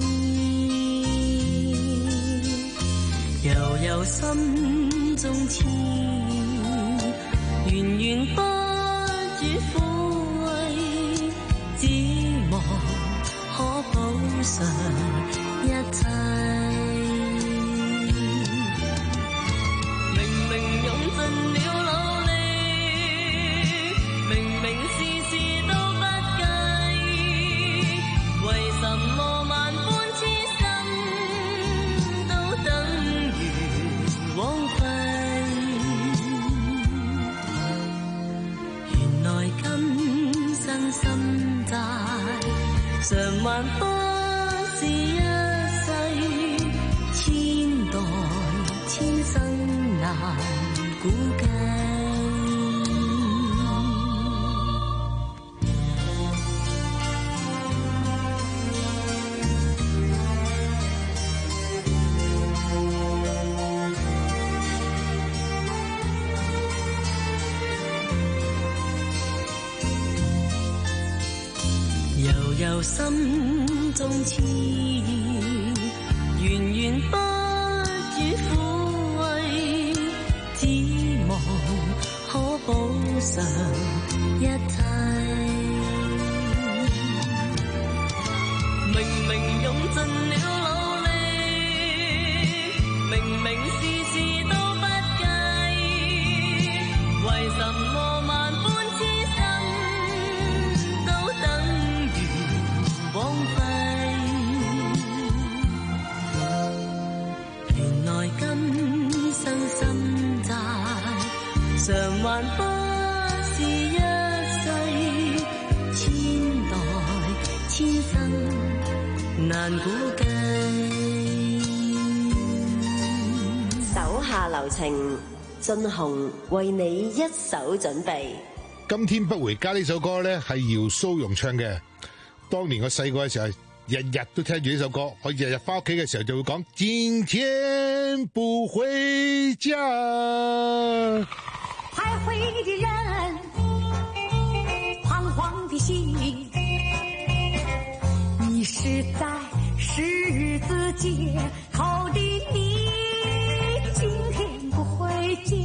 悠悠心中痴，源源不絕撫慰，只望可補償一切。明明用盡了心債償還不是一世，千代千生難估計。悠悠心中痴意，源源不絕撫慰，只望可補償一切。明明用盡了努力，明明事事都不計，為什麼萬般痴心都等於枉費？原來今生心債償還不是一世，千代千生難估計。 手下留情，俊雄為你一手準備。 今天不回家呢首歌咧係姚蘇蓉唱嘅。當年我細個嘅時候，日日都聽住呢首歌，我日日翻屋企嘅時候就會講：今天不回家。 徘徊的人，彷徨的心，你是在十字街头的你，今天不回家。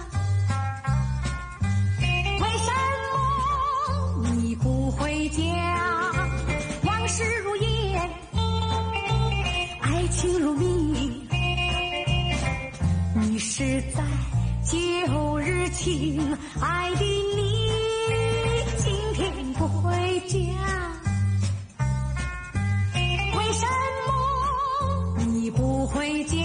为什么你不回家？往事如烟，爱情如蜜，你是在旧日情爱的你，今天不回家。为什么你不回家？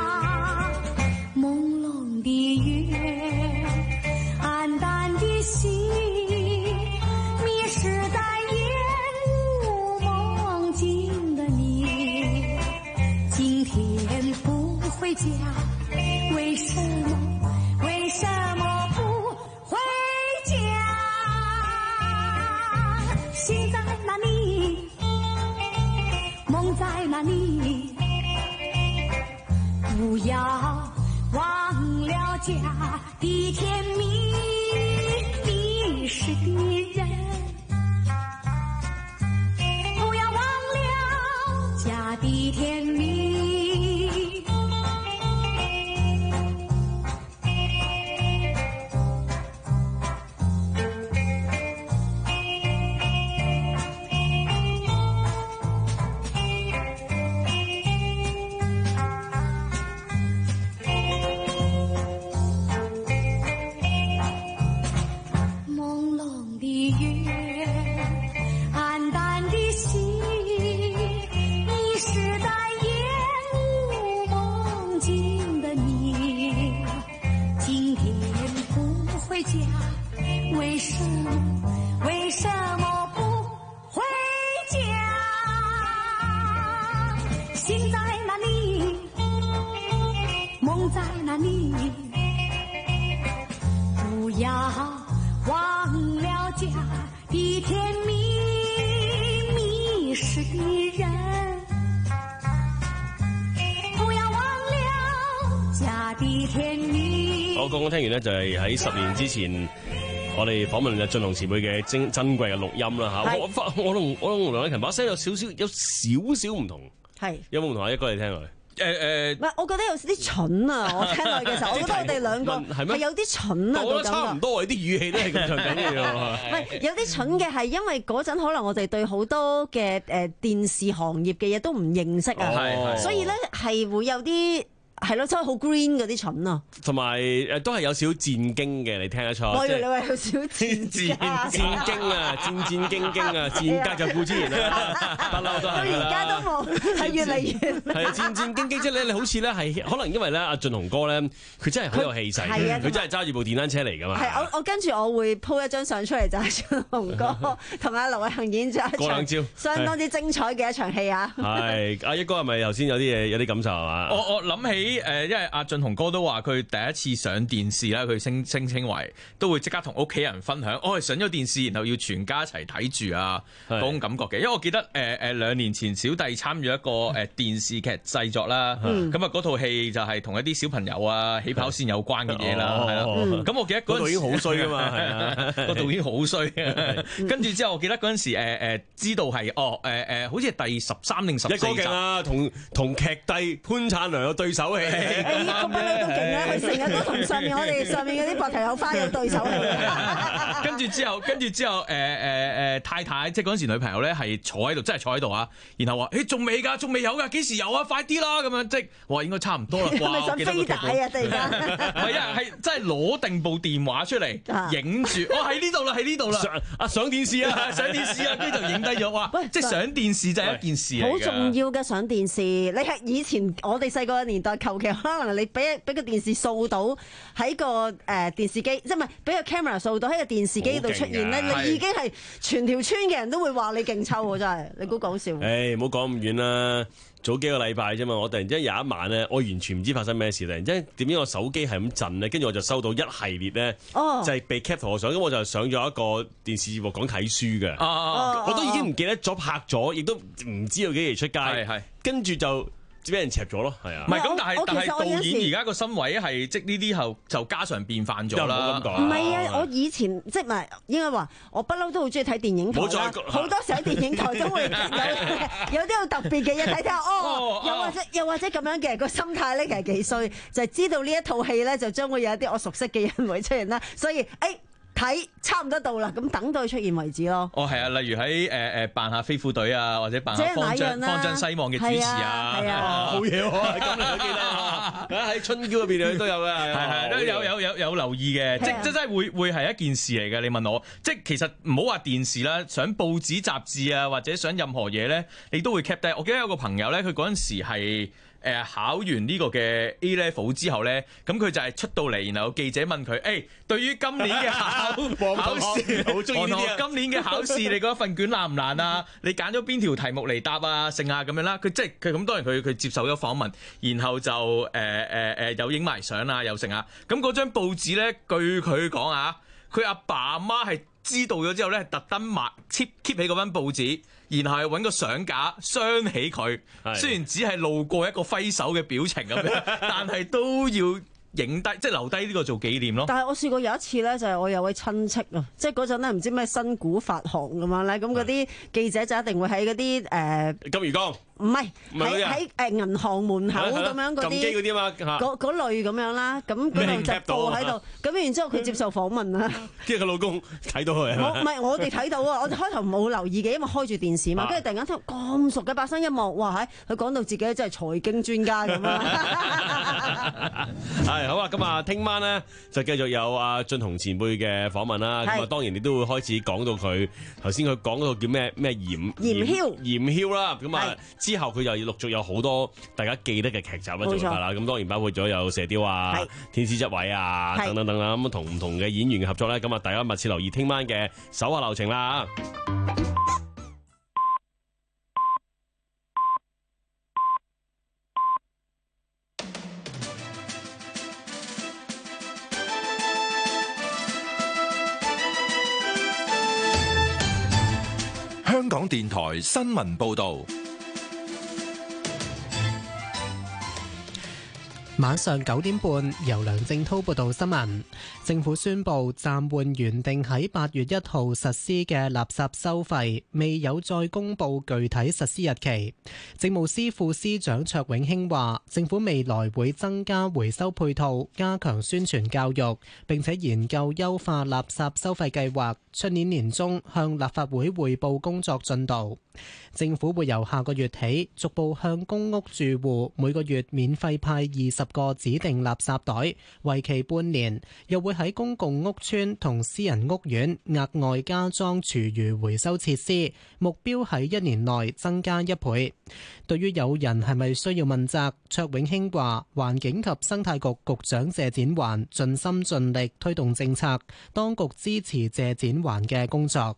朦胧的月，暗淡的心，迷失在烟雾梦境的你，今天不回家。为什么？为什么不回家？心在哪里？梦在哪里？不要忘了家的甜蜜，迷失的人。不要忘了家的甜蜜。为什么？为什么不回家？心在哪里？梦在哪里？不要忘了家的甜蜜，迷失的人。不要忘了家的甜蜜。 我剛剛聽完呢，就係喺十年之前。我哋訪問嘅俊雄前輩嘅珍珍貴嘅錄音啦嚇，我發我同我同梁禮勤把聲有少少有少少唔同， 係有冇唔同啊？一哥你聽佢誒誒， 唔係我覺得有啲蠢啊！我聽落嘅時候，我覺得我哋兩個係有啲蠢啊！ 我覺得差唔多，啲語氣都係咁長緊嘅喎。 唔係有啲蠢嘅係因為嗰陣可能我哋對好多嘅誒電視行業嘅嘢都唔認識啊，所以咧係會有啲。係咯，真係好 green 嗰啲蠢啊！ 同埋誒都係有少少戰兢嘅，你聽得出？ 我以為你話有少少戰戰戰兢啊，戰戰兢兢啊，戰格就固之然啦，不嬲都係啦。 到而家都冇，係越嚟越係啊，戰戰兢兢，即係你你好似咧係可能因為咧阿俊雄哥咧，佢真係好有氣勢，佢真係揸住部電單車嚟㗎嘛。 係我我跟住我會 po 一張相出嚟，就係俊雄哥同阿劉偉恒演咗一場相當之精彩嘅一場戲啊！ 係阿一哥係咪頭先有啲嘢有啲感受係嘛？ 我我諗起。誒，因為阿俊雄哥都話佢第一次上電視啦，佢聲聲稱為都會即刻同屋企人分享，我、哦、係上咗電視，然後要全家一齊睇住啊嗰種感覺嘅。因為我記得誒誒、呃、兩年前小弟參與一個誒電視劇製作啦，咁啊嗰套戲就係同一啲小朋友啊起跑線有關嘅嘢啦，係咯。咁我記得嗰陣時已經好衰噶嘛，係啊， 個導演好衰。跟住之後我記得嗰陣時誒誒、呃、知道係哦誒誒、呃，好似係第十三定十四集一哥勁啊，同同劇帝潘燦良有對手戲。 誒，咁不嬲都勁啦！佢成日都同上面我哋上面嗰啲膊頭有花有對手戲。 跟住之後，跟住之後，誒誒誒太太，即係嗰陣時女朋友咧，係坐喺度，真係坐喺度啊！然後話：誒仲未㗎，仲未有㗎，幾時有啊？快啲啦！咁樣即係話應該差唔多啦。 係咪想飛帶啊？突然間唔係啊，係真係攞定部電話出嚟影住，哦喺呢度啦，喺呢度啦， 啊上電視啊， 上電視啊，跟住就影低咗。哇！即係上電視就係一件事嚟嘅。 好重要嘅上電視，你係以前我哋細個嘅年代，求其可能你俾俾個電視掃到喺個誒電視機，即係唔係俾個 camera 掃到喺個電視機機度出現咧， 係你已經係全條村嘅人都會話你勁抽喎，真係，你估講笑？ 誒，唔好講咁遠啦。早幾個禮拜啫嘛，我突然之間有一晚咧，我完全唔知發生咩事，突然之間點解我手機係咁震咧，跟住我就收到一系列咧， 哦、 就係被 cap 圖我相，咁我就上咗一個電視節目講睇書嘅， 哦、 我都已經唔記得咗拍咗，亦都唔知道幾時出街，跟住就俾人插咗咯，係啊， 唔係咁，但係但係導演演而家個身位係即呢啲後就家常便飯咗啦。 唔係啊，我以前即係唔係應該話，我不嬲都好中意睇電影台啦。好多時喺電影台都會有有啲好特別嘅嘢睇睇下，哦，又或者又或者咁樣嘅個心態咧，其實幾衰，就係知道呢一套戲咧，就將會有一啲我熟悉嘅人會出現啦，所以誒。睇差唔多到啦，咁等到佢出現為止咯。 哦，係啊，例如喺誒誒扮下飛虎隊啊，或者扮下方丈方丈西望嘅主持啊， 係啊， 好嘢喎！今日都記得喺春嬌嗰邊都有嘅，係係都有有有有留意嘅，即即真係會會係一件事嚟嘅。你問我，即其實唔好話電視啦，上報紙雜誌啊，或者上任何嘢咧，你都會 cap 低。我記得有個朋友咧，佢嗰陣時係。誒考完呢個嘅 A level 之後咧，咁佢就係出到嚟，然後記者問佢：誒、欸，對於今年嘅考考試，好中意呢啲啊！今年嘅考試，你覺得份卷難唔難啊？你揀咗邊條題目嚟答啊？剩啊咁樣啦。佢即係佢咁，當然佢佢接受咗訪問，然後就誒誒誒有影埋相啊，又剩啊。咁嗰張報紙咧，據佢講啊，佢阿爸阿媽係知道咗之後咧，特登買 keep keep 起嗰班報紙。然後係揾個相架鑲起佢，雖然只係路過一個揮手嘅表情咁樣，但係都要影低，即係留低呢個做紀念咯。 但係我試過有一次咧，就係我有位親戚啊，即係嗰陣咧唔知咩新股發行咁樣咧，咁嗰啲記者就一定會喺嗰啲誒金魚缸。 唔係喺喺誒銀行門口咁樣嗰啲， 撳機嗰啲嘛， 嗰嗰類咁樣啦，咁嗰度就播喺度，咁然之後佢接受訪問啦。 跟住佢老公睇到佢。 我唔係我哋睇到啊，我哋開頭冇留意嘅，因為開住電視嘛，跟住突然間聽咁熟嘅把聲一望，哇！喺佢講到自己真係財經專家咁啊。 係好啊，咁啊，聽晚咧就繼續有阿俊雄前輩嘅訪問啦。咁啊，當然你都會開始講到佢頭先佢講嗰個叫咩咩鹽鹽梟鹽梟啦。咁啊。之後佢又要陸續有好多大家記得嘅劇集啦，做法啦。咁當然包括咗有射雕啊、天師執位啊等等等啦。咁同唔同嘅演員嘅合作咧，咁啊大家密切留意聽晚嘅手下留情啦。 香港電台新聞報導。 晚上九點半，由梁正滔報道新聞。政府宣布暫緩原定喺八月一號實施嘅垃圾收費，未有再公布具體實施日期。政務司副司長卓永興話，政府未來會增加回收配套，加強宣傳教育，並且研究優化垃圾收費計劃，出年年中向立法會匯報工作進度。政府會由下個月起逐步向公屋住戶每個月免費派二十個指定垃圾袋，為期半年。又會喺公共屋邨同私人屋苑額外加裝廚餘回收設施，目標喺一年內增加一倍。對於有人係咪需要問責，卓永興話環境及生態局局長謝展寰盡心盡力推動政策，當局支持謝展寰嘅工作。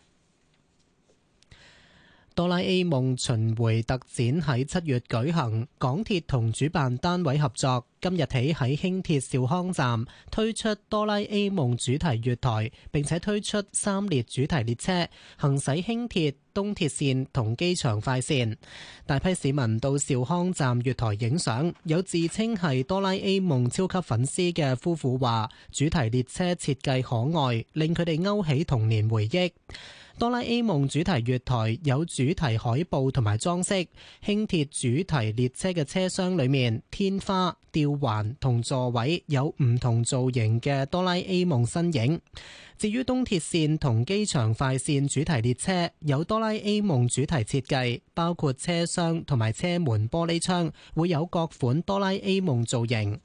哆啦 A 夢巡迴特展喺七月舉行，港鐵同主辦單位合作，今日起喺輕鐵兆康站推出哆啦 A 夢主題月台，並且推出三列主題列車，行駛輕鐵、東鐵線同機場快線。大批市民到兆康站月台影相，有自稱係哆啦 A 夢超級粉絲嘅夫婦話，主題列車設計可愛，令佢哋勾起童年回憶。哆啦 A 夢主題月台有主題海報同埋裝飾，輕鐵主題列車嘅車廂裏面，天花、吊環同座位有唔同造型嘅哆啦 A 夢身影。至於東鐵線同機場快線主題列車，有哆啦 A 夢主題設計，包括車廂同埋車門玻璃窗會有各款哆啦 A 夢造型。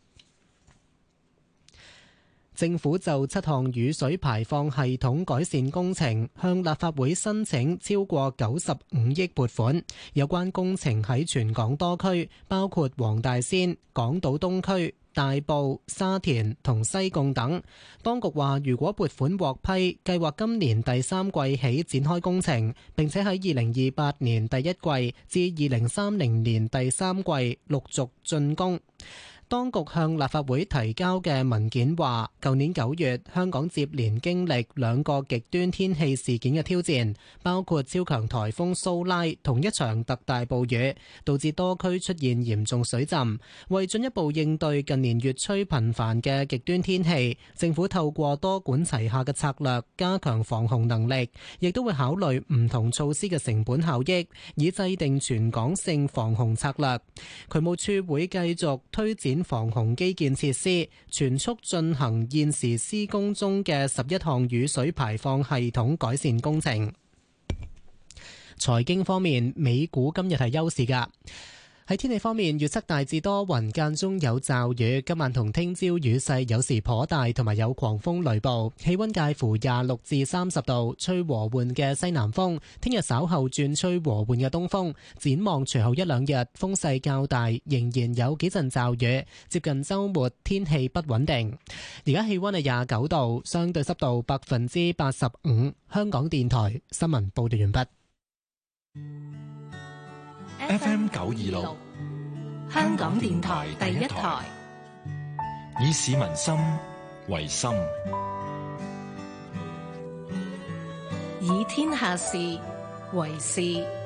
政府就七項雨水排放系統改善工程向立法會申請超過九十五億撥款，有關工程喺全港多區，包括黃大仙、港島東區、 大埔、沙田同西貢等。當局話，如果撥款獲批，計劃今年第三季起展開工程，並且喺二零二八年第一季至二零三零年第三季陸續竣工。當局向立法會提交嘅文件話，舊年九月香港接連經歷兩個極端天氣事件嘅挑戰，包括超強颱風蘇拉同一場特大暴雨，導致多區出現嚴重水浸。為進一步應對近年越趨頻繁嘅極端天氣，政府透過多管齊下嘅策略，加強防洪能力，亦都會考慮唔同措施嘅成本效益，以制定全港性防洪策略。渠務處會繼續推展防洪基建設施，全速進行現時施工中嘅十一項雨水排放系統改善工程。財經方面，美股今日係休市㗎。喺天氣方面，預測大致多雲，間中有驟雨。今晚同聽朝雨勢有時頗大，同埋有狂風雷暴。氣溫介乎廿六至三十度，吹和緩嘅西南風。聽日稍後轉吹和緩嘅東風。展望隨後一兩日風勢較大，仍然有幾陣驟雨。接近週末天氣不穩定。而家氣溫係廿九度，相對濕度百分之八十五。香港電台新聞報道完畢。 F M 九二六， 香港電台第一台， 以市民心為心， 以天下事為事。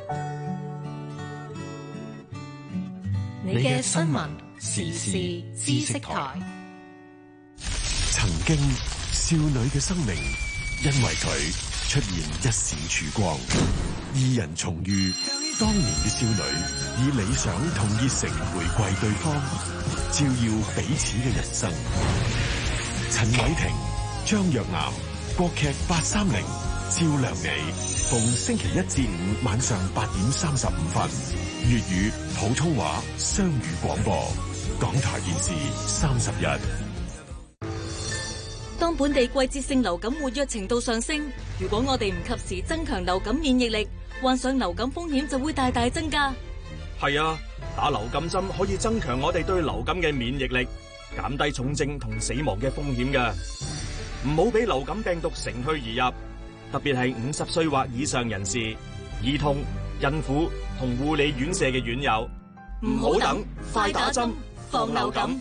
你嘅新聞時事知識台。 曾經少女嘅生命，因為佢出現一線曙光，二人重遇。當年嘅少女以理想同熱誠回饋對方，照耀彼此嘅人生。陳偉霆、張若岩，國劇八三零照亮你。逢星期一至五晚上八點三十五分，粵語、普通話雙語廣播，港台電視三十一。 當本地季節性流感活躍程度上升，如果我哋唔及時增強流感免疫力，患上流感風險就會大大增加。 係啊，打流感針可以增強我哋對流感嘅免疫力，減低重症同死亡嘅風險㗎。唔好俾流感病毒乘虛而入，特別係五十歲或以上人士、兒童、孕婦同護理院舍嘅院友。唔好等，快打針，防流感。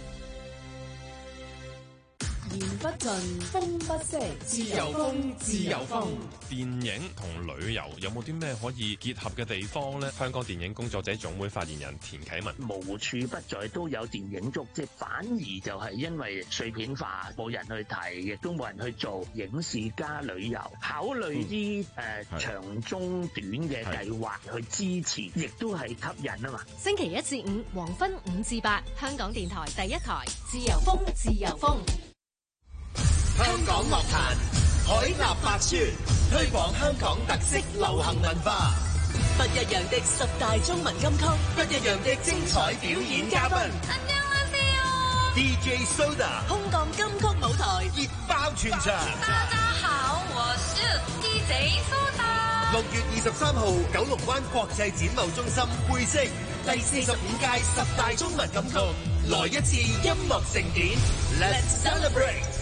言不盡，風不息，自由風，自由風。 電影同旅遊有冇啲咩可以結合嘅地方呢？香港電影工作者總會發言人田啟文： 無處不在都有電影足跡，反而就係因為碎片化，冇人去睇，亦都冇人去做影視加旅遊，考慮啲誒、嗯呃、長中短嘅計劃去支持，亦都係吸引啊嘛。 星期一至五黃昏五至八，香港電台第一台，自由風，自由風。 香港樂壇海納百川，推廣香港特色流行文化。 不一樣的十大中文金曲， 不一樣的精彩表演嘉賓。D J Soda 空降金曲舞台， 熱爆全場。 大家好，我是 D J Soda。 六月二十三號，九龍灣國際展貿中心會星第四十五屆十大中文金曲，來一次音樂盛典 ，Let's celebrate！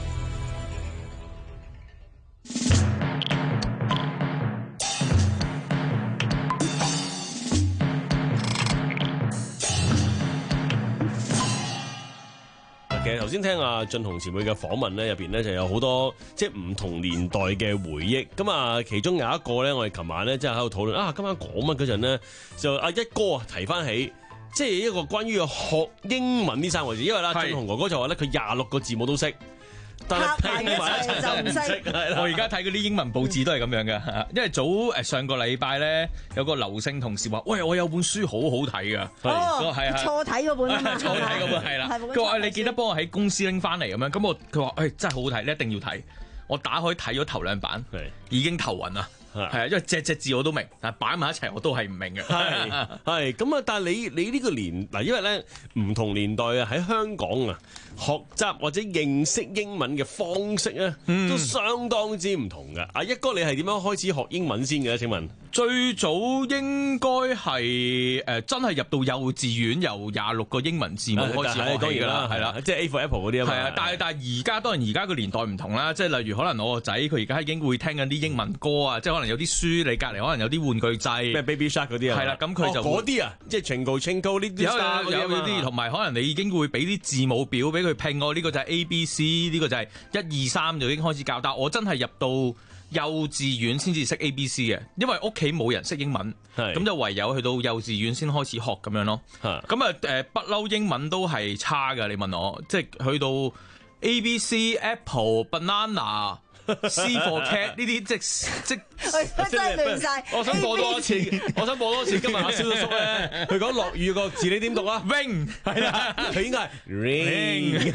頭先聽阿俊雄前輩嘅訪問咧，入邊咧就有好多即係唔同年代嘅回憶。咁啊，其中有一個咧，我哋琴晚咧即係喺度討論啊，今晚講乜嗰陣咧，就阿一哥啊提翻起，即係一個關於學英文呢三個字，因為啦，俊雄哥哥就話咧，佢廿六個字母都識。但係拼埋一齊就唔識。 我而家睇嗰啲英文報紙都係咁樣嘅，因為早誒上個禮拜咧有個劉姓同事話：喂，我有本書好好睇㗎。 哦， 係啊， 錯睇嗰本啊嘛， 錯睇嗰本係啦。佢話：你記得幫我喺公司拎翻嚟咁樣。咁我佢話：誒真係好好睇，你一定要睇。我打開睇咗頭兩版，已經頭暈啦。係啊，因為隻隻字我都明，但係擺埋一齊我都係唔明嘅。 係係咁啊！但係你你呢個年嗱，因為咧唔同年代啊，喺香港啊，學習或者認識英文嘅方式咧，都相當之唔同㗎。阿一哥，你係點樣開始學英文先嘅？請問？ 最早應該係誒真係入到幼稚園，由廿六個英文字母開始學起㗎啦，係啦， 即係 A for Apple 嗰啲啊嘛。 係啊，但係但係而家當然而家個年代唔同啦，即係例如可能我個仔佢而家已經會聽緊啲英文歌啊，即係可能有啲書你隔離可能有啲玩具掣， 咩 Baby Shark 嗰啲啊。 係啦，咁佢就嗰啲啊，即係 Twinkle Twinkle 呢啲有有有啲，同埋可能你已經會俾啲字母表俾佢拼喎，呢個就係 A B C， 呢個就係一二三就已經開始教。但我真係入到幼稚園先至識 A B C 嘅，因為屋企冇人識英文，咁就唯有去到幼稚園先開始學咁樣咯。咁啊誒，不嬲英文都係差㗎。你問我，即係去到 A B C Apple Banana C for cat 呢啲即即真係亂晒。 我想播多一次，我想播多一次。今日阿蕭叔叔咧，佢講落雨個字你點讀啊 ？Ring 係啦，佢應該係 ring，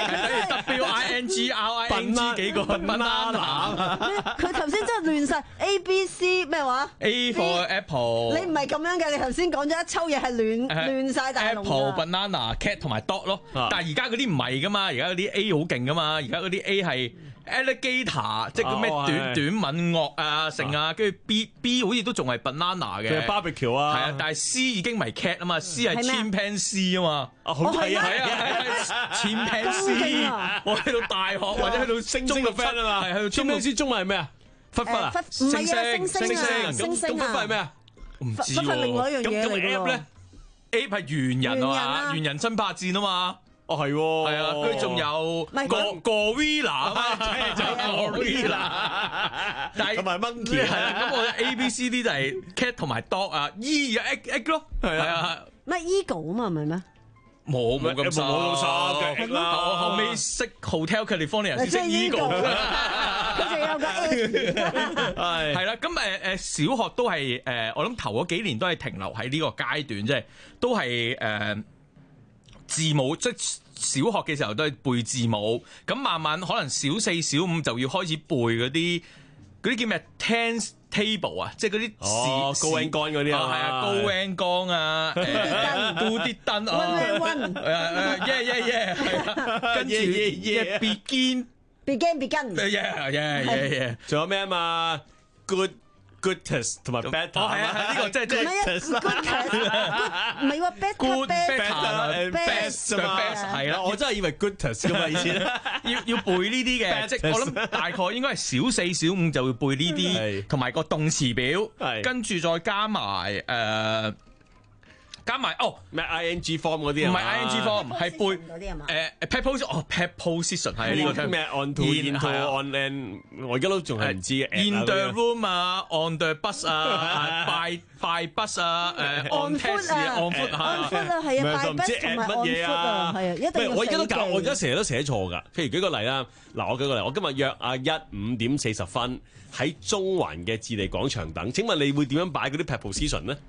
W I N G R I N G 幾個 banana。 佢頭先真係亂晒 A B C 咩話 ？A for Apple。 你唔係咁樣嘅，你頭先講咗一抽嘢係亂亂曬大龍㗎。 Apple、banana、cat 同埋 dog 咯。但係而家嗰啲唔係㗎嘛，而家嗰啲 A 好勁㗎嘛，而家嗰啲 A 係 alligator， 即係個咩短短吻鱷啊，成啊，跟住 B B 好似都仲係 banana 嘅 barbecue 啊， 係啊，但係 C 已經唔係 cat 啊嘛 ，C 係 chimpanzee 啊嘛， 啊好係啊係啊 chimpanzee， 我去到大學或者去到升中嘅 friend 啊嘛，係去到 chimpanzee 中文係咩啊？狒狒啊？ 唔係啊，猩猩啊，猩猩啊， 咁狒狒係咩啊？ 唔知喎。 狒狒另外一樣嘢嚟㗎喎。 咁 ape 咧 ，ape 係猿人啊嘛，猿人爭霸戰啊嘛。 哦係喎， 係啊，佢仲有個 gorilla 啊嘛，就 gorilla， 但係同埋 monkey 係啦，咁我覺得 A B C D 就係 cat 同埋 dog 啊 ，E 就 egg egg 咯，係啊， 咩 eagle 啊嘛，係咪咩？ 冇冇咁冇咁熟，我後尾識 Hotel California 先識 eagle， 佢仲有個 egg， 係係啦，咁誒誒小學都係誒，我諗頭嗰幾年都係停留喺呢個階段，即係都係誒。字母即小學嘅時候都係背字母，咁慢慢可能小四小五就要開始背嗰啲嗰啲叫咩 tens table 啊，即係嗰啲哦高 and 干嗰啲啊， 係啊高 and 干啊，誒 do 啲燈啊，誒誒 yeah yeah yeah 係啊，跟住 yeah begin begin begin yeah yeah yeah yeah， 仲有咩啊嘛 good goodness 同埋 better， 哦係啊，呢個即係即係 goodness，唔係喎 better better best 嘛，係啦， 我真係以為 goodness 噶嘛以前， 要要背呢啲嘅，即係我諗大概應該係小四小五就會背呢啲，同埋個動詞表，跟住再加埋誒。加埋哦， 咩 ing form 嗰啲啊？ 唔係 ing form， 係背誒 preposition 哦 preposition 係呢個咩 on to into on and 我而家都仲係唔知嘅。 In the room 啊 ，on the bus 啊 ，by by bus 啊，誒 on taxi 啊 ，on foot 啊，係啊，by bus 同埋 on foot 啊，係啊，一定要我而家都教，我而家成日都寫錯㗎。譬如舉個例啦，嗱，我舉個例，我今日約阿一五點四十分喺中環嘅置地廣場等。請問你會點樣擺嗰啲 preposition 咧？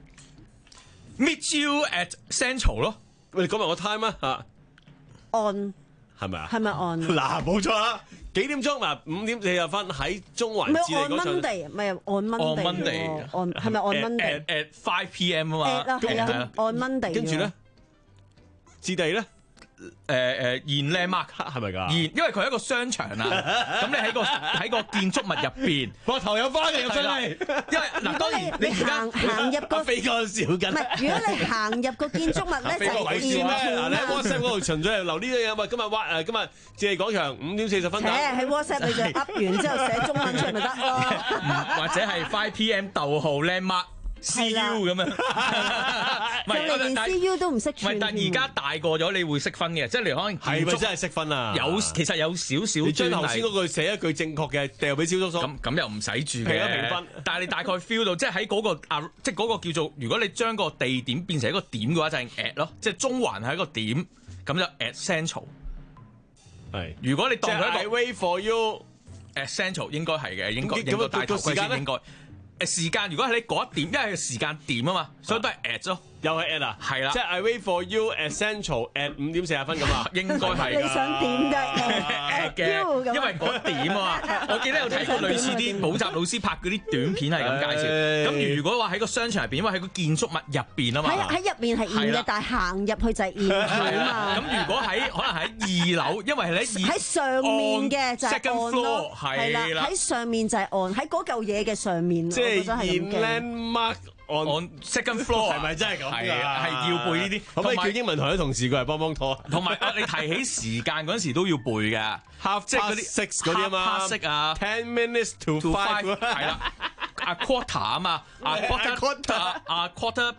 Meet you at Central 咯， 喂，你講埋個 time 啊嚇 ，on 係咪啊？ 係咪 on？ 嗱，冇錯啦，幾點鐘嗱？五點四十分喺中環置地廣場。 唔係 on Monday，唔係 on Monday，on 係咪 on Monday？ at five p m 啊嘛， 係啊 ，on Monday。 跟住咧，置地咧。 誒誒現 landmark 係咪㗎？ 現因為佢係一個商場啊，咁你喺個喺個建築物入邊， 膊頭有花嘅入出嚟。 因為嗱，當然你行行入個飛哥笑緊。 唔係，如果你行入個建築物咧，就係咩？嗱，你喺 WhatsApp 嗰度循咗嚟留呢啲嘢嘛？今日挖誒，今日置地廣場五點四十分。 誒喺 WhatsApp 你就噏完之後寫中文出嚟咪得咯。 或者係 five p m 逗號 landmark。C U 咁樣， 就你連 C U 都唔識串。 唔係，但而家大個咗，你會識分嘅，即係你可能係咪真係識分啊？ 有其實有少少。 你將頭先嗰句寫一句正確嘅，掉俾蕭叔叔。 咁咁又唔使住嘅。 評一評分。 但係你大概 feel 到，即係喺嗰個啊，即係嗰個叫做，如果你將個地點變成一個點嘅話，就係 at 咯，即係中環係一個點，咁就 at Central。係。如果你當佢一個 wait for you at Central 應該係嘅，應該應該大頭盔先應該。誒時間如果係你嗰一點，因為係時間點啊嘛，所以都係 at 咯。 又係 at 啊， 係啦， 即係 I wait for you at Central at 五點四十分咁啊， 應該係㗎。 你想點啫？ 嘅，因為嗰點啊嘛，我記得有睇過類似啲補習老師拍嗰啲短片係咁介紹。咁如果話喺個商場入邊，因為喺個建築物入邊啊嘛， 喺喺入面係現嘅，但係行入去就係現啊嘛。 咁如果喺可能喺二樓，因為係喺喺上面嘅就係按咯， 係啦，喺上面就係按，喺嗰嚿嘢嘅上面， 即係現 landmark on second floor 係咪真係咁㗎？ 係係要背呢啲， 可唔可以叫英文台啲同事過嚟幫幫拖？ 同埋啊，你提起時間嗰陣時都要背嘅 ，half 即係嗰啲 six 嗰啲啊嘛 ，half six 啊 ，ten minutes to five 係啦，啊 quarter 啊嘛，啊 quarter 啊 quarter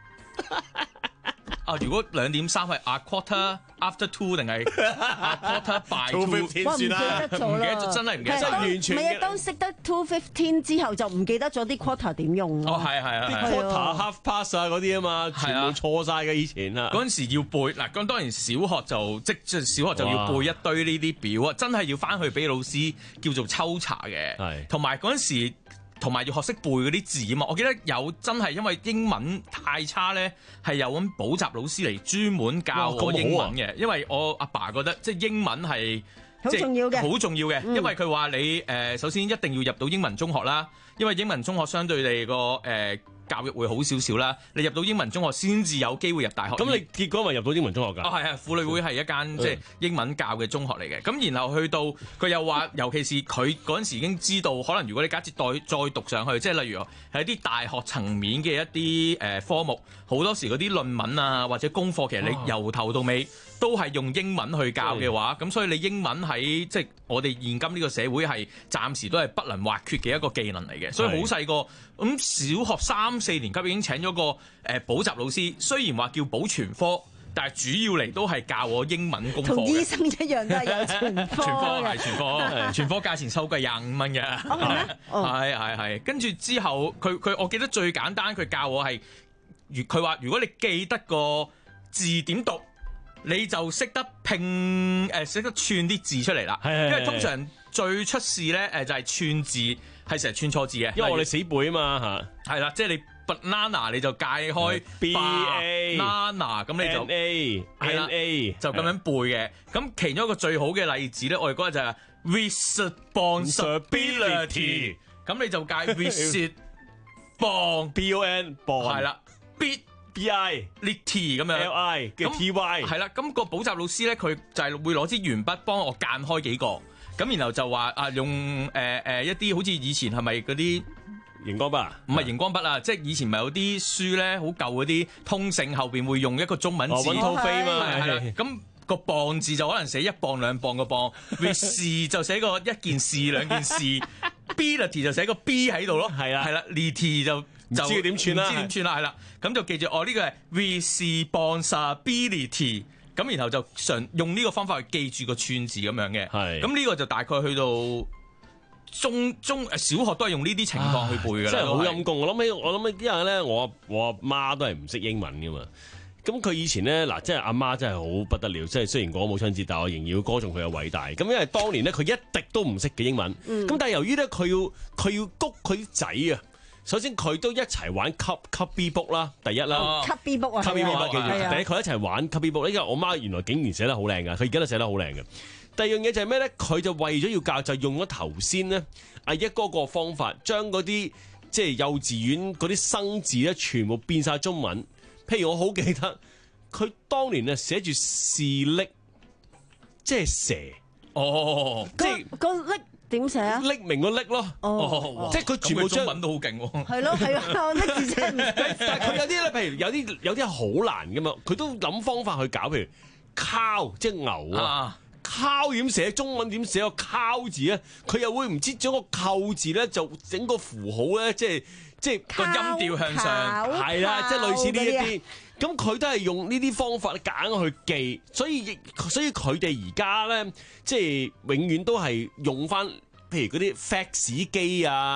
啊，如果兩點三係啊 quarter after two 定係 quarter by two？ 我唔記得咗啦， 唔記得咗，真係唔記得，真係完全。 唔係啊，當識得 two fifteen 之後就唔記得咗啲 quarter 點用咯。 哦，係係係。 啲 quarter half pass 啊嗰啲啊嘛，全部錯晒嘅以前啊。 嗰陣時要背嗱，咁當然小學就即即小學就要背一堆呢啲表啊，真係要翻去俾老師叫做抽查嘅。係。同埋嗰陣時。同埋要學識背嗰啲字啊嘛！我記得有真係因為英文太差咧，係有揾補習老師嚟專門教我英文嘅，因為我阿爸覺得即係英文係好重要嘅， 好重要嘅，因為佢話你誒首先一定要入到英文中學啦，因為英文中學相對你個誒教育會好少少啦，你入到英文中學先至有機會入大學。 咁你結果咪入到英文中學㗎？ 哦，係係，婦女會係一間即係英文教嘅中學嚟嘅。咁然後去到佢又話，尤其是佢嗰陣時已經知道，可能如果你假設再再讀上去，即係例如係一啲大學層面嘅一啲誒科目，好多時嗰啲論文啊或者功課，其實你由頭到尾都係用英文去教嘅話，咁所以你英文喺即係我哋現今呢個社會係暫時都係不能或缺嘅一個技能嚟嘅。所以好細個咁小學三四年級已經請咗個誒補習老師，雖然話叫補全科，但係主要嚟都係教我英文功課嘅。 同醫生一樣都係有全科嘅。 全科係全科，全科價錢收貴廿五蚊嘅。係係係，跟住之後佢佢，我記得最簡單，佢教我係，佢話如果你記得個字點讀，你就識得拼誒，識得串啲字出嚟啦。因為通常最出事咧誒就係串字係成日串錯字嘅， 因為我哋死背啊嘛嚇。 係啦，即係你 banana 你就界開 B A banana 咁你就 N A N A 就咁樣背嘅。咁其中一個最好嘅例子咧，我哋嗰日就係 responsibility，咁你就界 respon B O N 係啦 ，bit B I litty 咁樣 L I 嘅 T Y 係啦。咁個補習老師咧，佢就係會攞支鉛筆幫我間開幾個，咁然後就話啊用誒誒、呃、一啲好似以前係咪嗰啲熒光筆？ 唔係熒光筆啊，即係以前咪有啲書咧，好舊嗰啲通勝後邊會用一個中文字， 溫滔飛嘛， 係啦。咁個磅字就可能寫一磅兩磅個磅 ，res 就寫個一件事兩件事，bility 就寫個 B 喺度咯，係啦係啦 ，lity 就就唔知點串啦， 唔知點串啦，係啦。咁就記住哦，呢個係 responsibility。咁然後就常用呢個方法去記住個串字咁樣嘅，係咁呢個就大概去到中中誒小學都係用呢啲情況去背㗎啦， 真係好陰功。我諗起我諗起，因為咧我我阿媽都係唔識英文㗎嘛。咁佢以前咧嗱，即係阿媽真係好不得了。即係雖然講母親節，但我仍然要歌頌佢嘅偉大。咁因為當年咧佢一滴都唔識嘅英文，咁、嗯、但係由於咧佢要佢要谷佢啲仔啊。首先佢都一齊玩 cup cup B book 啦，第一啦 cup B book 啊 cup B book 記住， 第一佢一齊玩 cup B book。呢個我媽原來竟然寫得好靚㗎，佢而家都寫得好靚嘅。第二樣嘢就係咩咧？佢就為咗要教，就用咗頭先咧阿一哥個方法，將嗰啲即係幼稚園嗰啲生字咧，全部變晒中文。譬如我好記得，佢當年啊寫住是溺，即係蛇。哦，即係個溺。點寫啊？ 匿名個匿咯，哦，即係佢全部中文都好勁喎。 係咯係啊，匿字真係。 但係佢有啲咧，譬如有啲有啲係好難噶嘛，佢都諗方法去搞。譬如 cow 即係牛啊 ，cow 點寫中文點寫個 cow 字咧？佢又會唔知將個扣字咧就整個符號咧，即係即係個音調向上，係啦，即係類似呢一啲。咁佢都係用呢啲方法揀去記，所以所以佢哋而家咧，即係永遠都係用翻，譬如嗰啲 fax 機啊，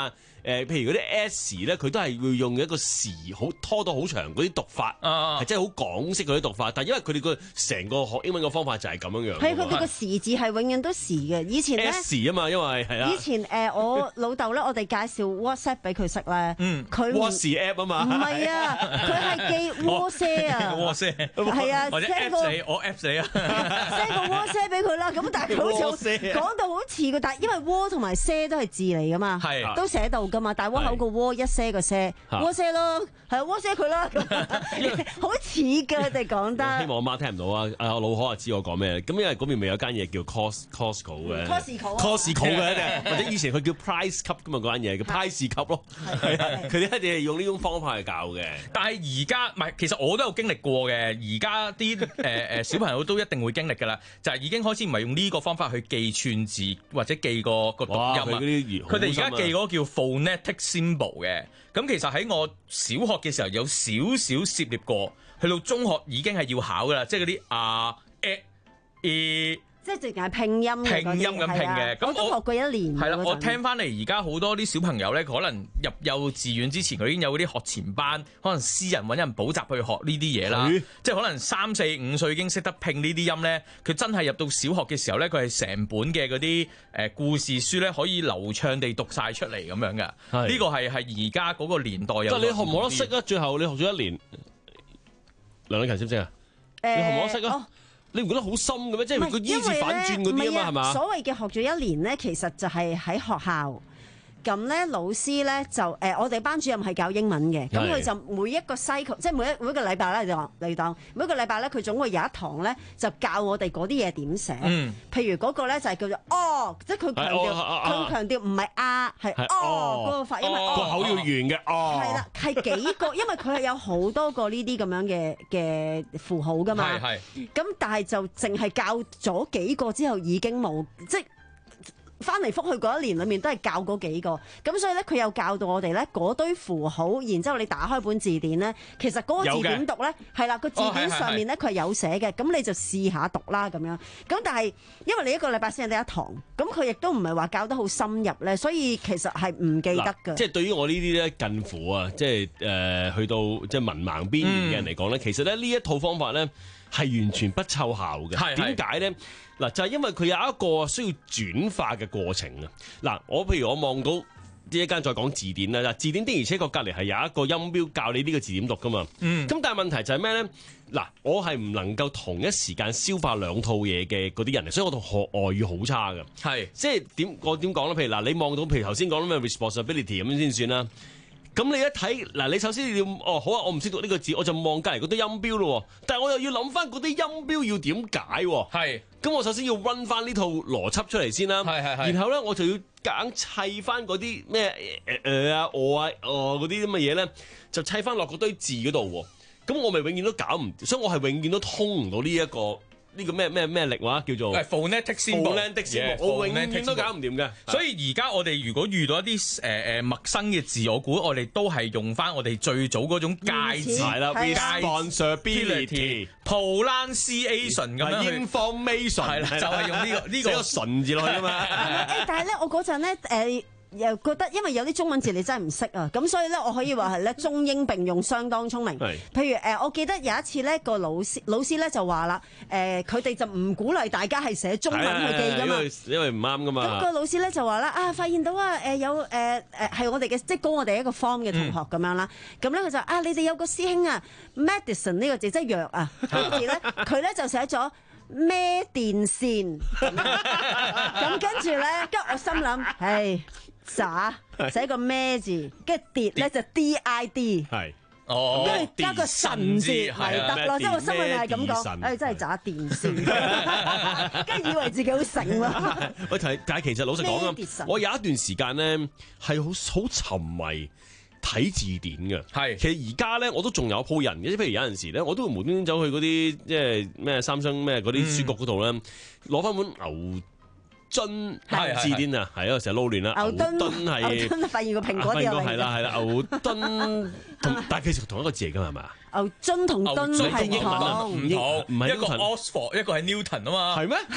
誒，譬如嗰啲 S 咧，佢都係會用一個時好拖到好長嗰啲讀法，係真係好港式嗰啲讀法。但係因為佢哋個成個學英文嘅方法就係咁樣樣。 係佢哋個時字係永遠都時嘅。以前咧 S 啊嘛，因為係啊。 以前誒我老豆咧，我哋介紹 WhatsApp 俾佢識咧，佢 WhatsApp 啊嘛。 唔係啊，佢係記 WhatsApp 啊。 WhatsApp 係啊， 或者 Apps 你，我 Apps 你啊。 send 個 WhatsApp 俾佢啦，咁但係佢好似講到好似嘅，但係因為 W 同埋 S 都係字嚟噶嘛，都寫到噶嘛，大窩口個窩一 S 個 S，WhatsApp 咯，係 WhatsApp 佢啦，好似㗎，佢哋講得。 希望我媽聽唔到啊！啊，我老可啊知我講咩？咁因為嗰邊咪有間嘢叫 Cos Costco 嘅 ，Costco Costco 嘅，或者以前佢叫 Price Cup 噶嘛，嗰間嘢叫 Price Cup 咯，係啊，佢哋一定係用呢種方法去教嘅。 但係而家唔係，其實我都有經歷過嘅。而家啲誒誒小朋友都一定會經歷㗎啦，就係已經開始唔係用呢個方法去記串字或者記個個讀音啊。佢哋而家記嗰個叫 phonetic symbol 嘅。咁其實喺我小學嘅時候有少少涉獵過，去到中學已經係要考㗎啦，即係嗰啲啊、誒、E。 即係淨係拼音拼音咁拼嘅，咁我都學過一年。 係啦，我聽翻嚟而家好多啲小朋友咧，可能入幼稚園之前佢已經有嗰啲學前班，可能私人揾人補習去學呢啲嘢啦。即係可能三四五歲已經識得拼呢啲音咧，佢真係入到小學嘅時候咧，佢係成本嘅嗰啲誒故事書咧，可以流暢地讀晒出嚟咁樣嘅。呢個係係而家嗰個年代有。 但係你學唔學得識啊？最後你學咗一年，梁禮勤識唔識啊？你學唔學得識啊？你唔覺得好深嘅咩？即係個依字反轉嗰啲啊嘛，係嘛？ 所謂嘅學咗一年咧，其實就係喺學校。咁咧，老師咧就誒、呃，我哋班主任係教英文嘅，咁佢就每一個 cycle，即係每一每一個禮拜咧，就話你當每一個禮拜咧，佢總會有一堂咧，就教我哋嗰啲嘢點寫。嗯、譬如嗰個咧就係叫做哦，即係佢強調，佢強調唔係啊，係哦嗰個發音，因為個口要圓嘅哦。 係啦，係幾個，因為佢係有好多個呢啲咁樣嘅嘅符號噶嘛。係係。咁但係就淨係教咗幾個之後已經冇，即係。翻嚟覆去嗰一年裏面都係教嗰幾個，咁所以咧佢又教到我哋咧嗰堆符號，然之後你打開本字典咧，其實嗰個字點讀咧，係啦，個字典上面咧佢係有寫嘅，咁你就試下讀啦咁樣。咁但係因為你一個禮拜先係得一堂，咁佢亦都唔係話教得好深入咧，所以其實係唔記得㗎。 即係對於我呢啲咧近乎啊，即係誒、呃、去到即係文盲邊緣嘅人嚟講咧，嗯、其實咧呢一套方法咧係完全不奏效嘅。點解咧？嗱，就係因為佢有一個需要轉化嘅過程啊！嗱，我譬如我望到呢一間再講字典啦，嗱，字典的而且確隔離係有一個音標教你呢個字點讀噶嘛。嗯。咁但係問題就係咩咧？嗱，我係唔能夠同一時間消化兩套嘢嘅嗰啲人嚟，所以我同學外語好差嘅。係是。即係點我點講咧？譬如嗱，你望到譬如頭先講咩 responsibility 咁樣先算啦。咁你一睇嗱，你首先你要哦好啊，我唔識讀呢個字，我就望隔離嗰堆音標咯。但係我又要諗翻嗰啲音標要點解？係。咁我首先要 run 翻呢套邏輯出嚟先啦。係係係。然後咧，我就要夾硬砌翻嗰啲咩誒誒啊、我啊、哦嗰啲咁嘅嘢咧，就砌翻落嗰堆字嗰度。咁我咪永遠都搞唔掂，所以我係永遠都通唔到呢一個。呢個咩咩咩力話叫做 phonetic symbol， 我永遠都搞唔掂嘅。 所以而家我哋如果遇到一啲誒誒陌生嘅字，我估我哋都係用翻我哋最早嗰種介字， 係啦 responsibility、 pronunciation 咁樣 information， 係啦， 就係用呢個呢個純字落去啊嘛。 誒，但係咧，我嗰陣咧誒。又覺得，因為有啲中文字你真係唔識啊，咁所以咧，我可以話係咧中英並用，相當聰明。譬如誒，我記得有一次咧，個老師老師咧就話啦，誒佢哋就唔鼓勵大家係寫中文去記噶嘛， 因為唔啱噶嘛。 咁個老師咧就話啦，啊發現到啊誒有誒誒係我哋嘅即係高我哋一個 form 嘅同學咁樣啦，咁咧佢就啊你哋有個師兄啊 medicine 呢個字即係藥啊，跟住咧佢咧就寫咗咩電線，咁跟住咧，跟住我心諗，唉。渣寫個咩字，跟住跌咧就 D I D， 係哦，跟住加個神字咪得咯，即係我心裏面係咁講，誒真係渣電線，跟住以為自己好醒咯。 喂，但係其實老實講啊，我有一段時間咧係好好沉迷睇字典嘅，係其實而家咧我都仲有鋪人嘅，即譬如有陣時咧，我都會無端端走去嗰啲即係咩三星咩嗰啲書局嗰度咧，攞翻本牛津字典啊，係啊，成日撈亂啦。牛頓係牛頓發現個蘋果啲係啦係啦，牛頓同但係其實同一個字嚟㗎係嘛？ 牛津同敦係唔同， 唔同，唔係一個 Oxford， 一個係 Newton 啊嘛， 係咩？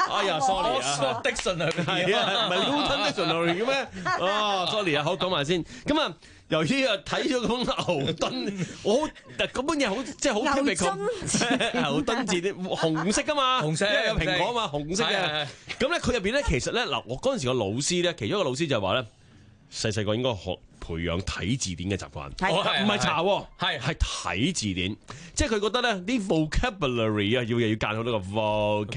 哎呀，sorry 啊 ，Dictionary 係啊，唔係 Luton Dictionary 嘅咩？哦，sorry 啊，好講埋先。咁啊，由於啊睇咗本牛頓，我好嗰本嘢好即係好 typical 牛頓字典紅色噶嘛， 紅色因為有蘋果啊嘛，紅色嘅。咁咧佢入邊咧其實咧嗱，我嗰陣時個老師咧，其中一個老師就話咧，細細個應該學培養睇字典嘅習慣，唔係查喎，係係睇字典，即係佢覺得咧啲 vocabulary 啊，要又要間好多個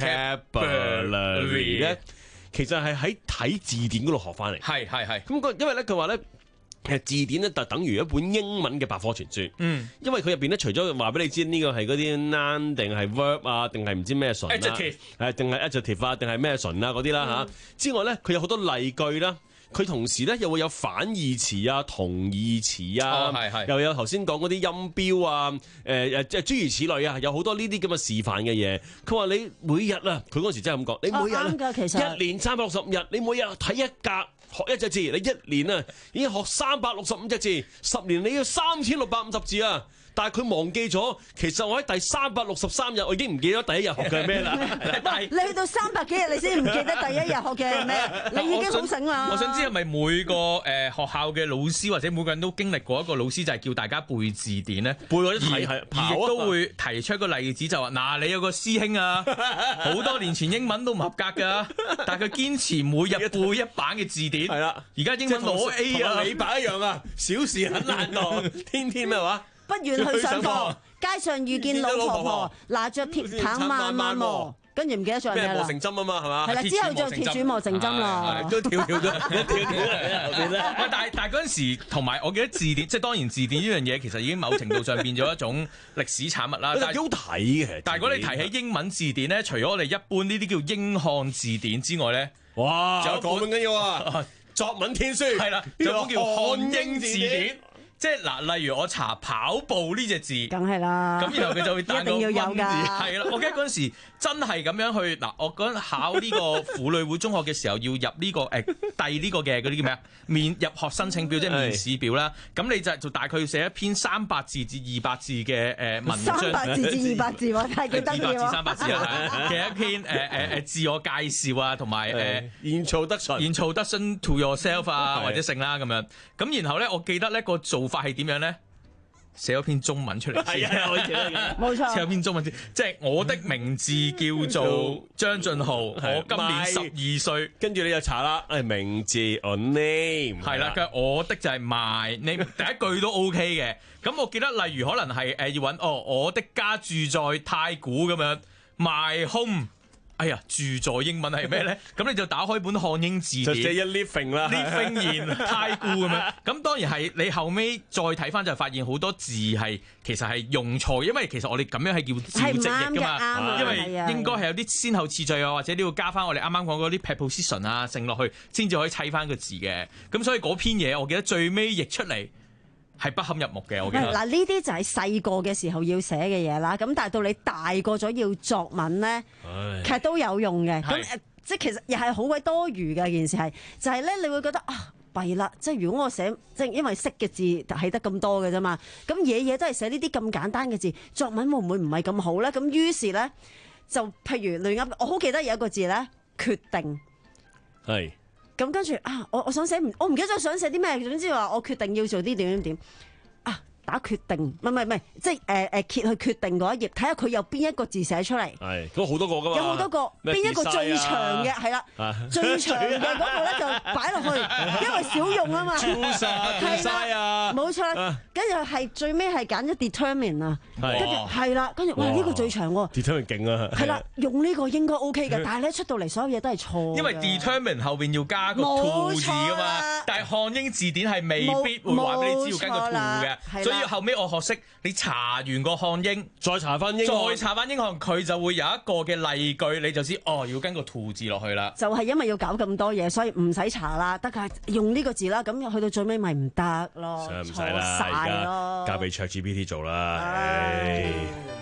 vocabulary 咧，其實係喺睇字典嗰度學翻嚟。 係係係。 咁個因為咧佢話咧，其實字典咧就等於一本英文嘅百科全書。嗯，因為佢入邊咧除咗話俾你知呢個係嗰啲 noun 定係 verb 啊，定係唔知咩唇啊，誒定係 adjective 啊，定係咩唇啊嗰啲啦嚇，之外咧佢有好多例句啦。佢同時咧又會有反義詞啊、同義詞啊， 哦、係係又有頭先講嗰啲音標啊，誒、呃、誒，即係諸如此類啊，有好多呢啲咁嘅示範嘅嘢。佢話你每日啊，佢嗰時真係咁講，你每日、啊、 其實一年三百六十五日，你每日睇一格學一隻字，你一年啊已經學三百六十五隻字，十年你要三千六百五十字啊！但係佢忘記咗，其實我喺第三百六十三日，我已經唔記得第一日學嘅係咩啦。 你去到三百幾日，你先唔記得第一日學嘅係咩？你已經好醒啦。 我想知係咪每個誒、呃、學校嘅老師或者每個人都經歷過一個老師就係叫大家背字典咧？背嗰啲題係亦都會提出一個例子，就話嗱，你有個師兄啊，好多年前英文都唔合格㗎，但係佢堅持每日背一版嘅字典。係啦，而家英文攞 A 啊， 李白一樣啊，小事很難當，天天咩話？ 不願去上課，街上遇見老婆婆，拿着鐵棒慢慢磨，跟住唔記得咗咩啦。 磨成針啊嘛，係嘛？ 係啦，之後就鐵杵磨成針啦。 都跳跳咗，一跳跳後邊咧。 但係但係嗰陣時，同埋我記得字典，即係當然字典呢樣嘢其實已經某程度上變咗一種歷史產物啦。 但係好睇嘅。 但係如果你提起英文字典咧，除咗我哋一般呢啲叫英漢字典之外咧， 哇！ 仲有講緊要啊，作文天書係啦，仲有叫漢英字典。即係嗱，例如我查跑步呢隻字，梗係啦。 咁然後佢就會彈個一定要有㗎。 係啦，我記得嗰陣時真係咁樣去嗱，我嗰陣考呢個婦女會中學嘅時候，要入呢、呢個誒遞呢個嘅嗰啲叫咩啊？面入學申請表即係面試表啦。咁你就就大概要寫一篇三百字至二百字嘅誒文章。 三百字至二百字喎，太幾得意喎。 二百字三百字啊，嘅一篇誒誒誒自我介紹啊，同埋誒 introduction to yourself 啊，或者性啦咁樣。咁然後咧，我記得咧個做法係點樣咧？寫咗篇中文出嚟先， 係啊，我記得冇錯。 寫咗篇中文先，即係我的名字叫做張俊浩，我今年十二歲。 跟住你就查啦，誒名字 on name 係啦，跟住我的就係 my name，第一句都 OK 嘅。咁我記得例如可能係誒要揾哦，我的家住在太古咁樣 ，my home。哎呀，住在英文係咩咧？咁你就打開本漢英字典， 就寫一 living 啦 ，living in 太古咁樣。咁當然係你後尾再睇翻就發現好多字係其實係用錯，因為其實我哋咁樣係叫照直譯噶嘛，因為應該係有啲先後次序啊，或者你要加翻我哋啱啱講嗰啲 preposition 啊，剩落去先至可以砌翻個字嘅。咁所以嗰篇嘢我記得最尾譯出嚟係不堪入目嘅，我記得。 嗱，呢啲就係細個嘅時候要寫嘅嘢啦。咁但係到你大個咗要作文咧，其實都有用嘅。咁誒，即係其實又係好鬼多餘嘅件事係，就係咧你會覺得啊弊啦！即係如果我寫即係因為識嘅字係得咁多嘅啫嘛，咁嘢嘢都係寫呢啲咁簡單嘅字，作文會唔會唔係咁好咧？咁於是咧就譬如亂噏，我好記得有一個字咧，決定係。 咁跟住啊，我我想寫唔，我唔記得咗想寫啲咩，總之話我決定要做啲點點點啊，打決定，唔係唔係唔係，即係誒誒揭去決定嗰一頁，睇下佢有邊一個字寫出嚟。 係，咁好多個噶嘛。有好多個，邊一個最長嘅係啦，最長嘅嗰個咧就擺落去，因為少用啊嘛。 choose 啊 decide 啊， 冇錯。跟住係最尾係揀咗 determine 啊，跟住係啦，跟住哇呢個最長喎。 determine 勁啊。 係啦，用呢個應該 OK 嘅，但係咧出到嚟所有嘢都係錯。 因為 determine 後邊要加個 to 字噶嘛，但係漢英字典係未必會話俾你知要跟個 to 嘅，所以後尾我學識你查完個漢英， 再查翻英， 再查翻英漢，佢就會有一個嘅例句，你就知哦要跟個 to 字落去啦。 就係因為要搞咁多嘢，所以唔使查啦，得㗎用呢個字啦，咁去到最尾咪唔得咯， 唔使啦，而家交俾 ChatGPT 做啦。唉，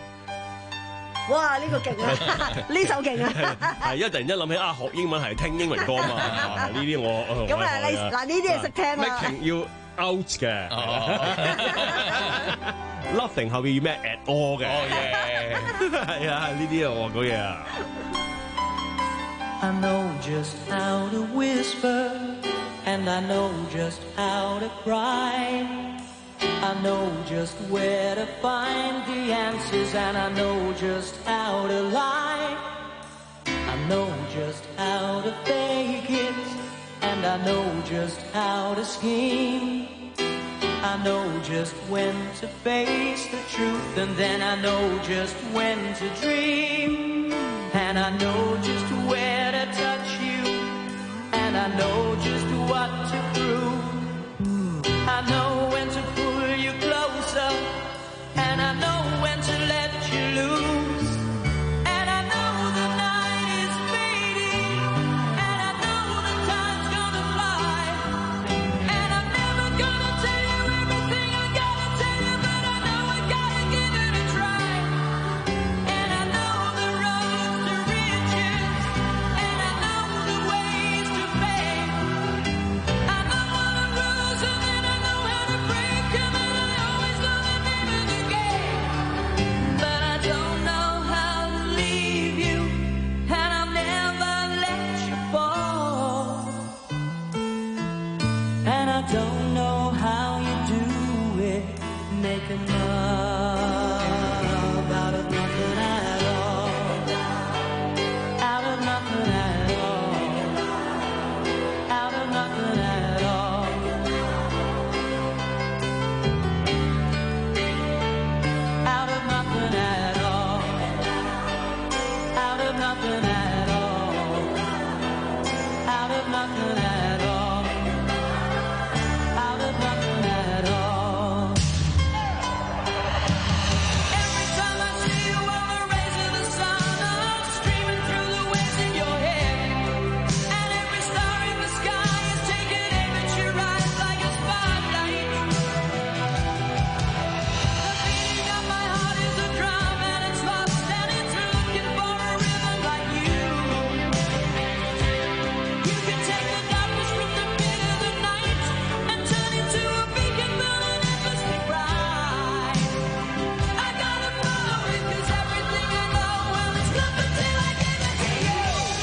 哇！呢個勁啊，呢首勁啊！ 係一突然間諗起啊，學英文係聽英文歌嘛，呢啲我咁啊，你嗱呢啲係識聽啦。 要 out 嘅，nothing 後邊要咩 at all 嘅，係啊，呢啲啊我講嘢啊。 I know just how to whisper, and I know just how to cry. I know just where to find the answers, and I know just how to lie. I know just how to fake it, and I know just how to scheme. I know just when to face the truth, and then I know just when to dream. And I know just where to touch you, and I know just what to prove. I know when to pull you closer, and I know when to let you loose. And I know the night is fading, and I know the time's gonna fly. And I'm never gonna tell you everything I gotta tell you, but I know I gotta give it a try. And I know the roads to riches, and I know the ways to fame. I know all the rules, and then I know how to break them, and I always know the name of the game. But I don't know how to leave you, and I'll never let you fall. And I don't know how you do it, making love out of nothing at all. Out of nothing at all. Out of nothing at all. Out of nothing at all. Out of nothing at all. Out of nothing at all. Out of nothing at all. Every time I see you on the rays of the sun, I'm streaming through the waves in your head. And every star in the sky is taking aim at your eyes like a spotlight. The beating of my heart is a drum, and it's lost, and it's looking for a rhythm like you. You can take the darkness from the pit of the night and turn it to a beacon burning endlessly bright. I gotta follow it, 'cause everything I know, well, it's nothing till I give it to you.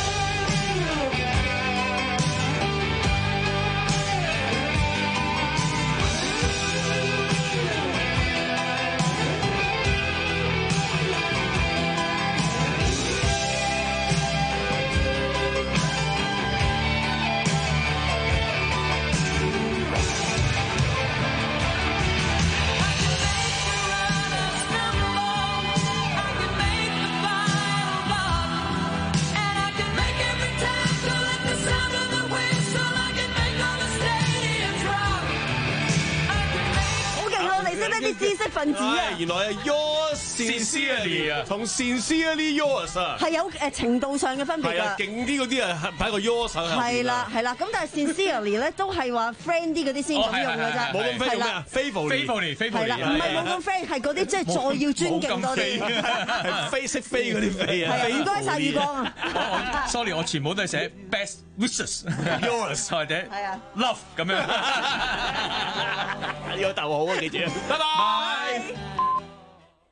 知識分子啊！ 原來係 yours sincerely 啊，同 sincerely yours 啊， 係有誒程度上嘅分別㗎。 係啊，勁啲嗰啲啊，擺個 yours 喺後邊啊。 係啦係啦，咁但係 sincerely 咧都係話 friend 啲嗰啲先咁用㗎啫， 冇咁 friend 咩啊 ？faithfully faithfully 係啦，唔係冇咁 friend，係嗰啲即係再要尊敬多啲， 係飛識飛嗰啲飛啊！ 唔該曬宇光啊我 sorry， 我全部都係寫 best wishes，yours 或者 love 咁樣。 呢個逗號啊，記住，拜拜。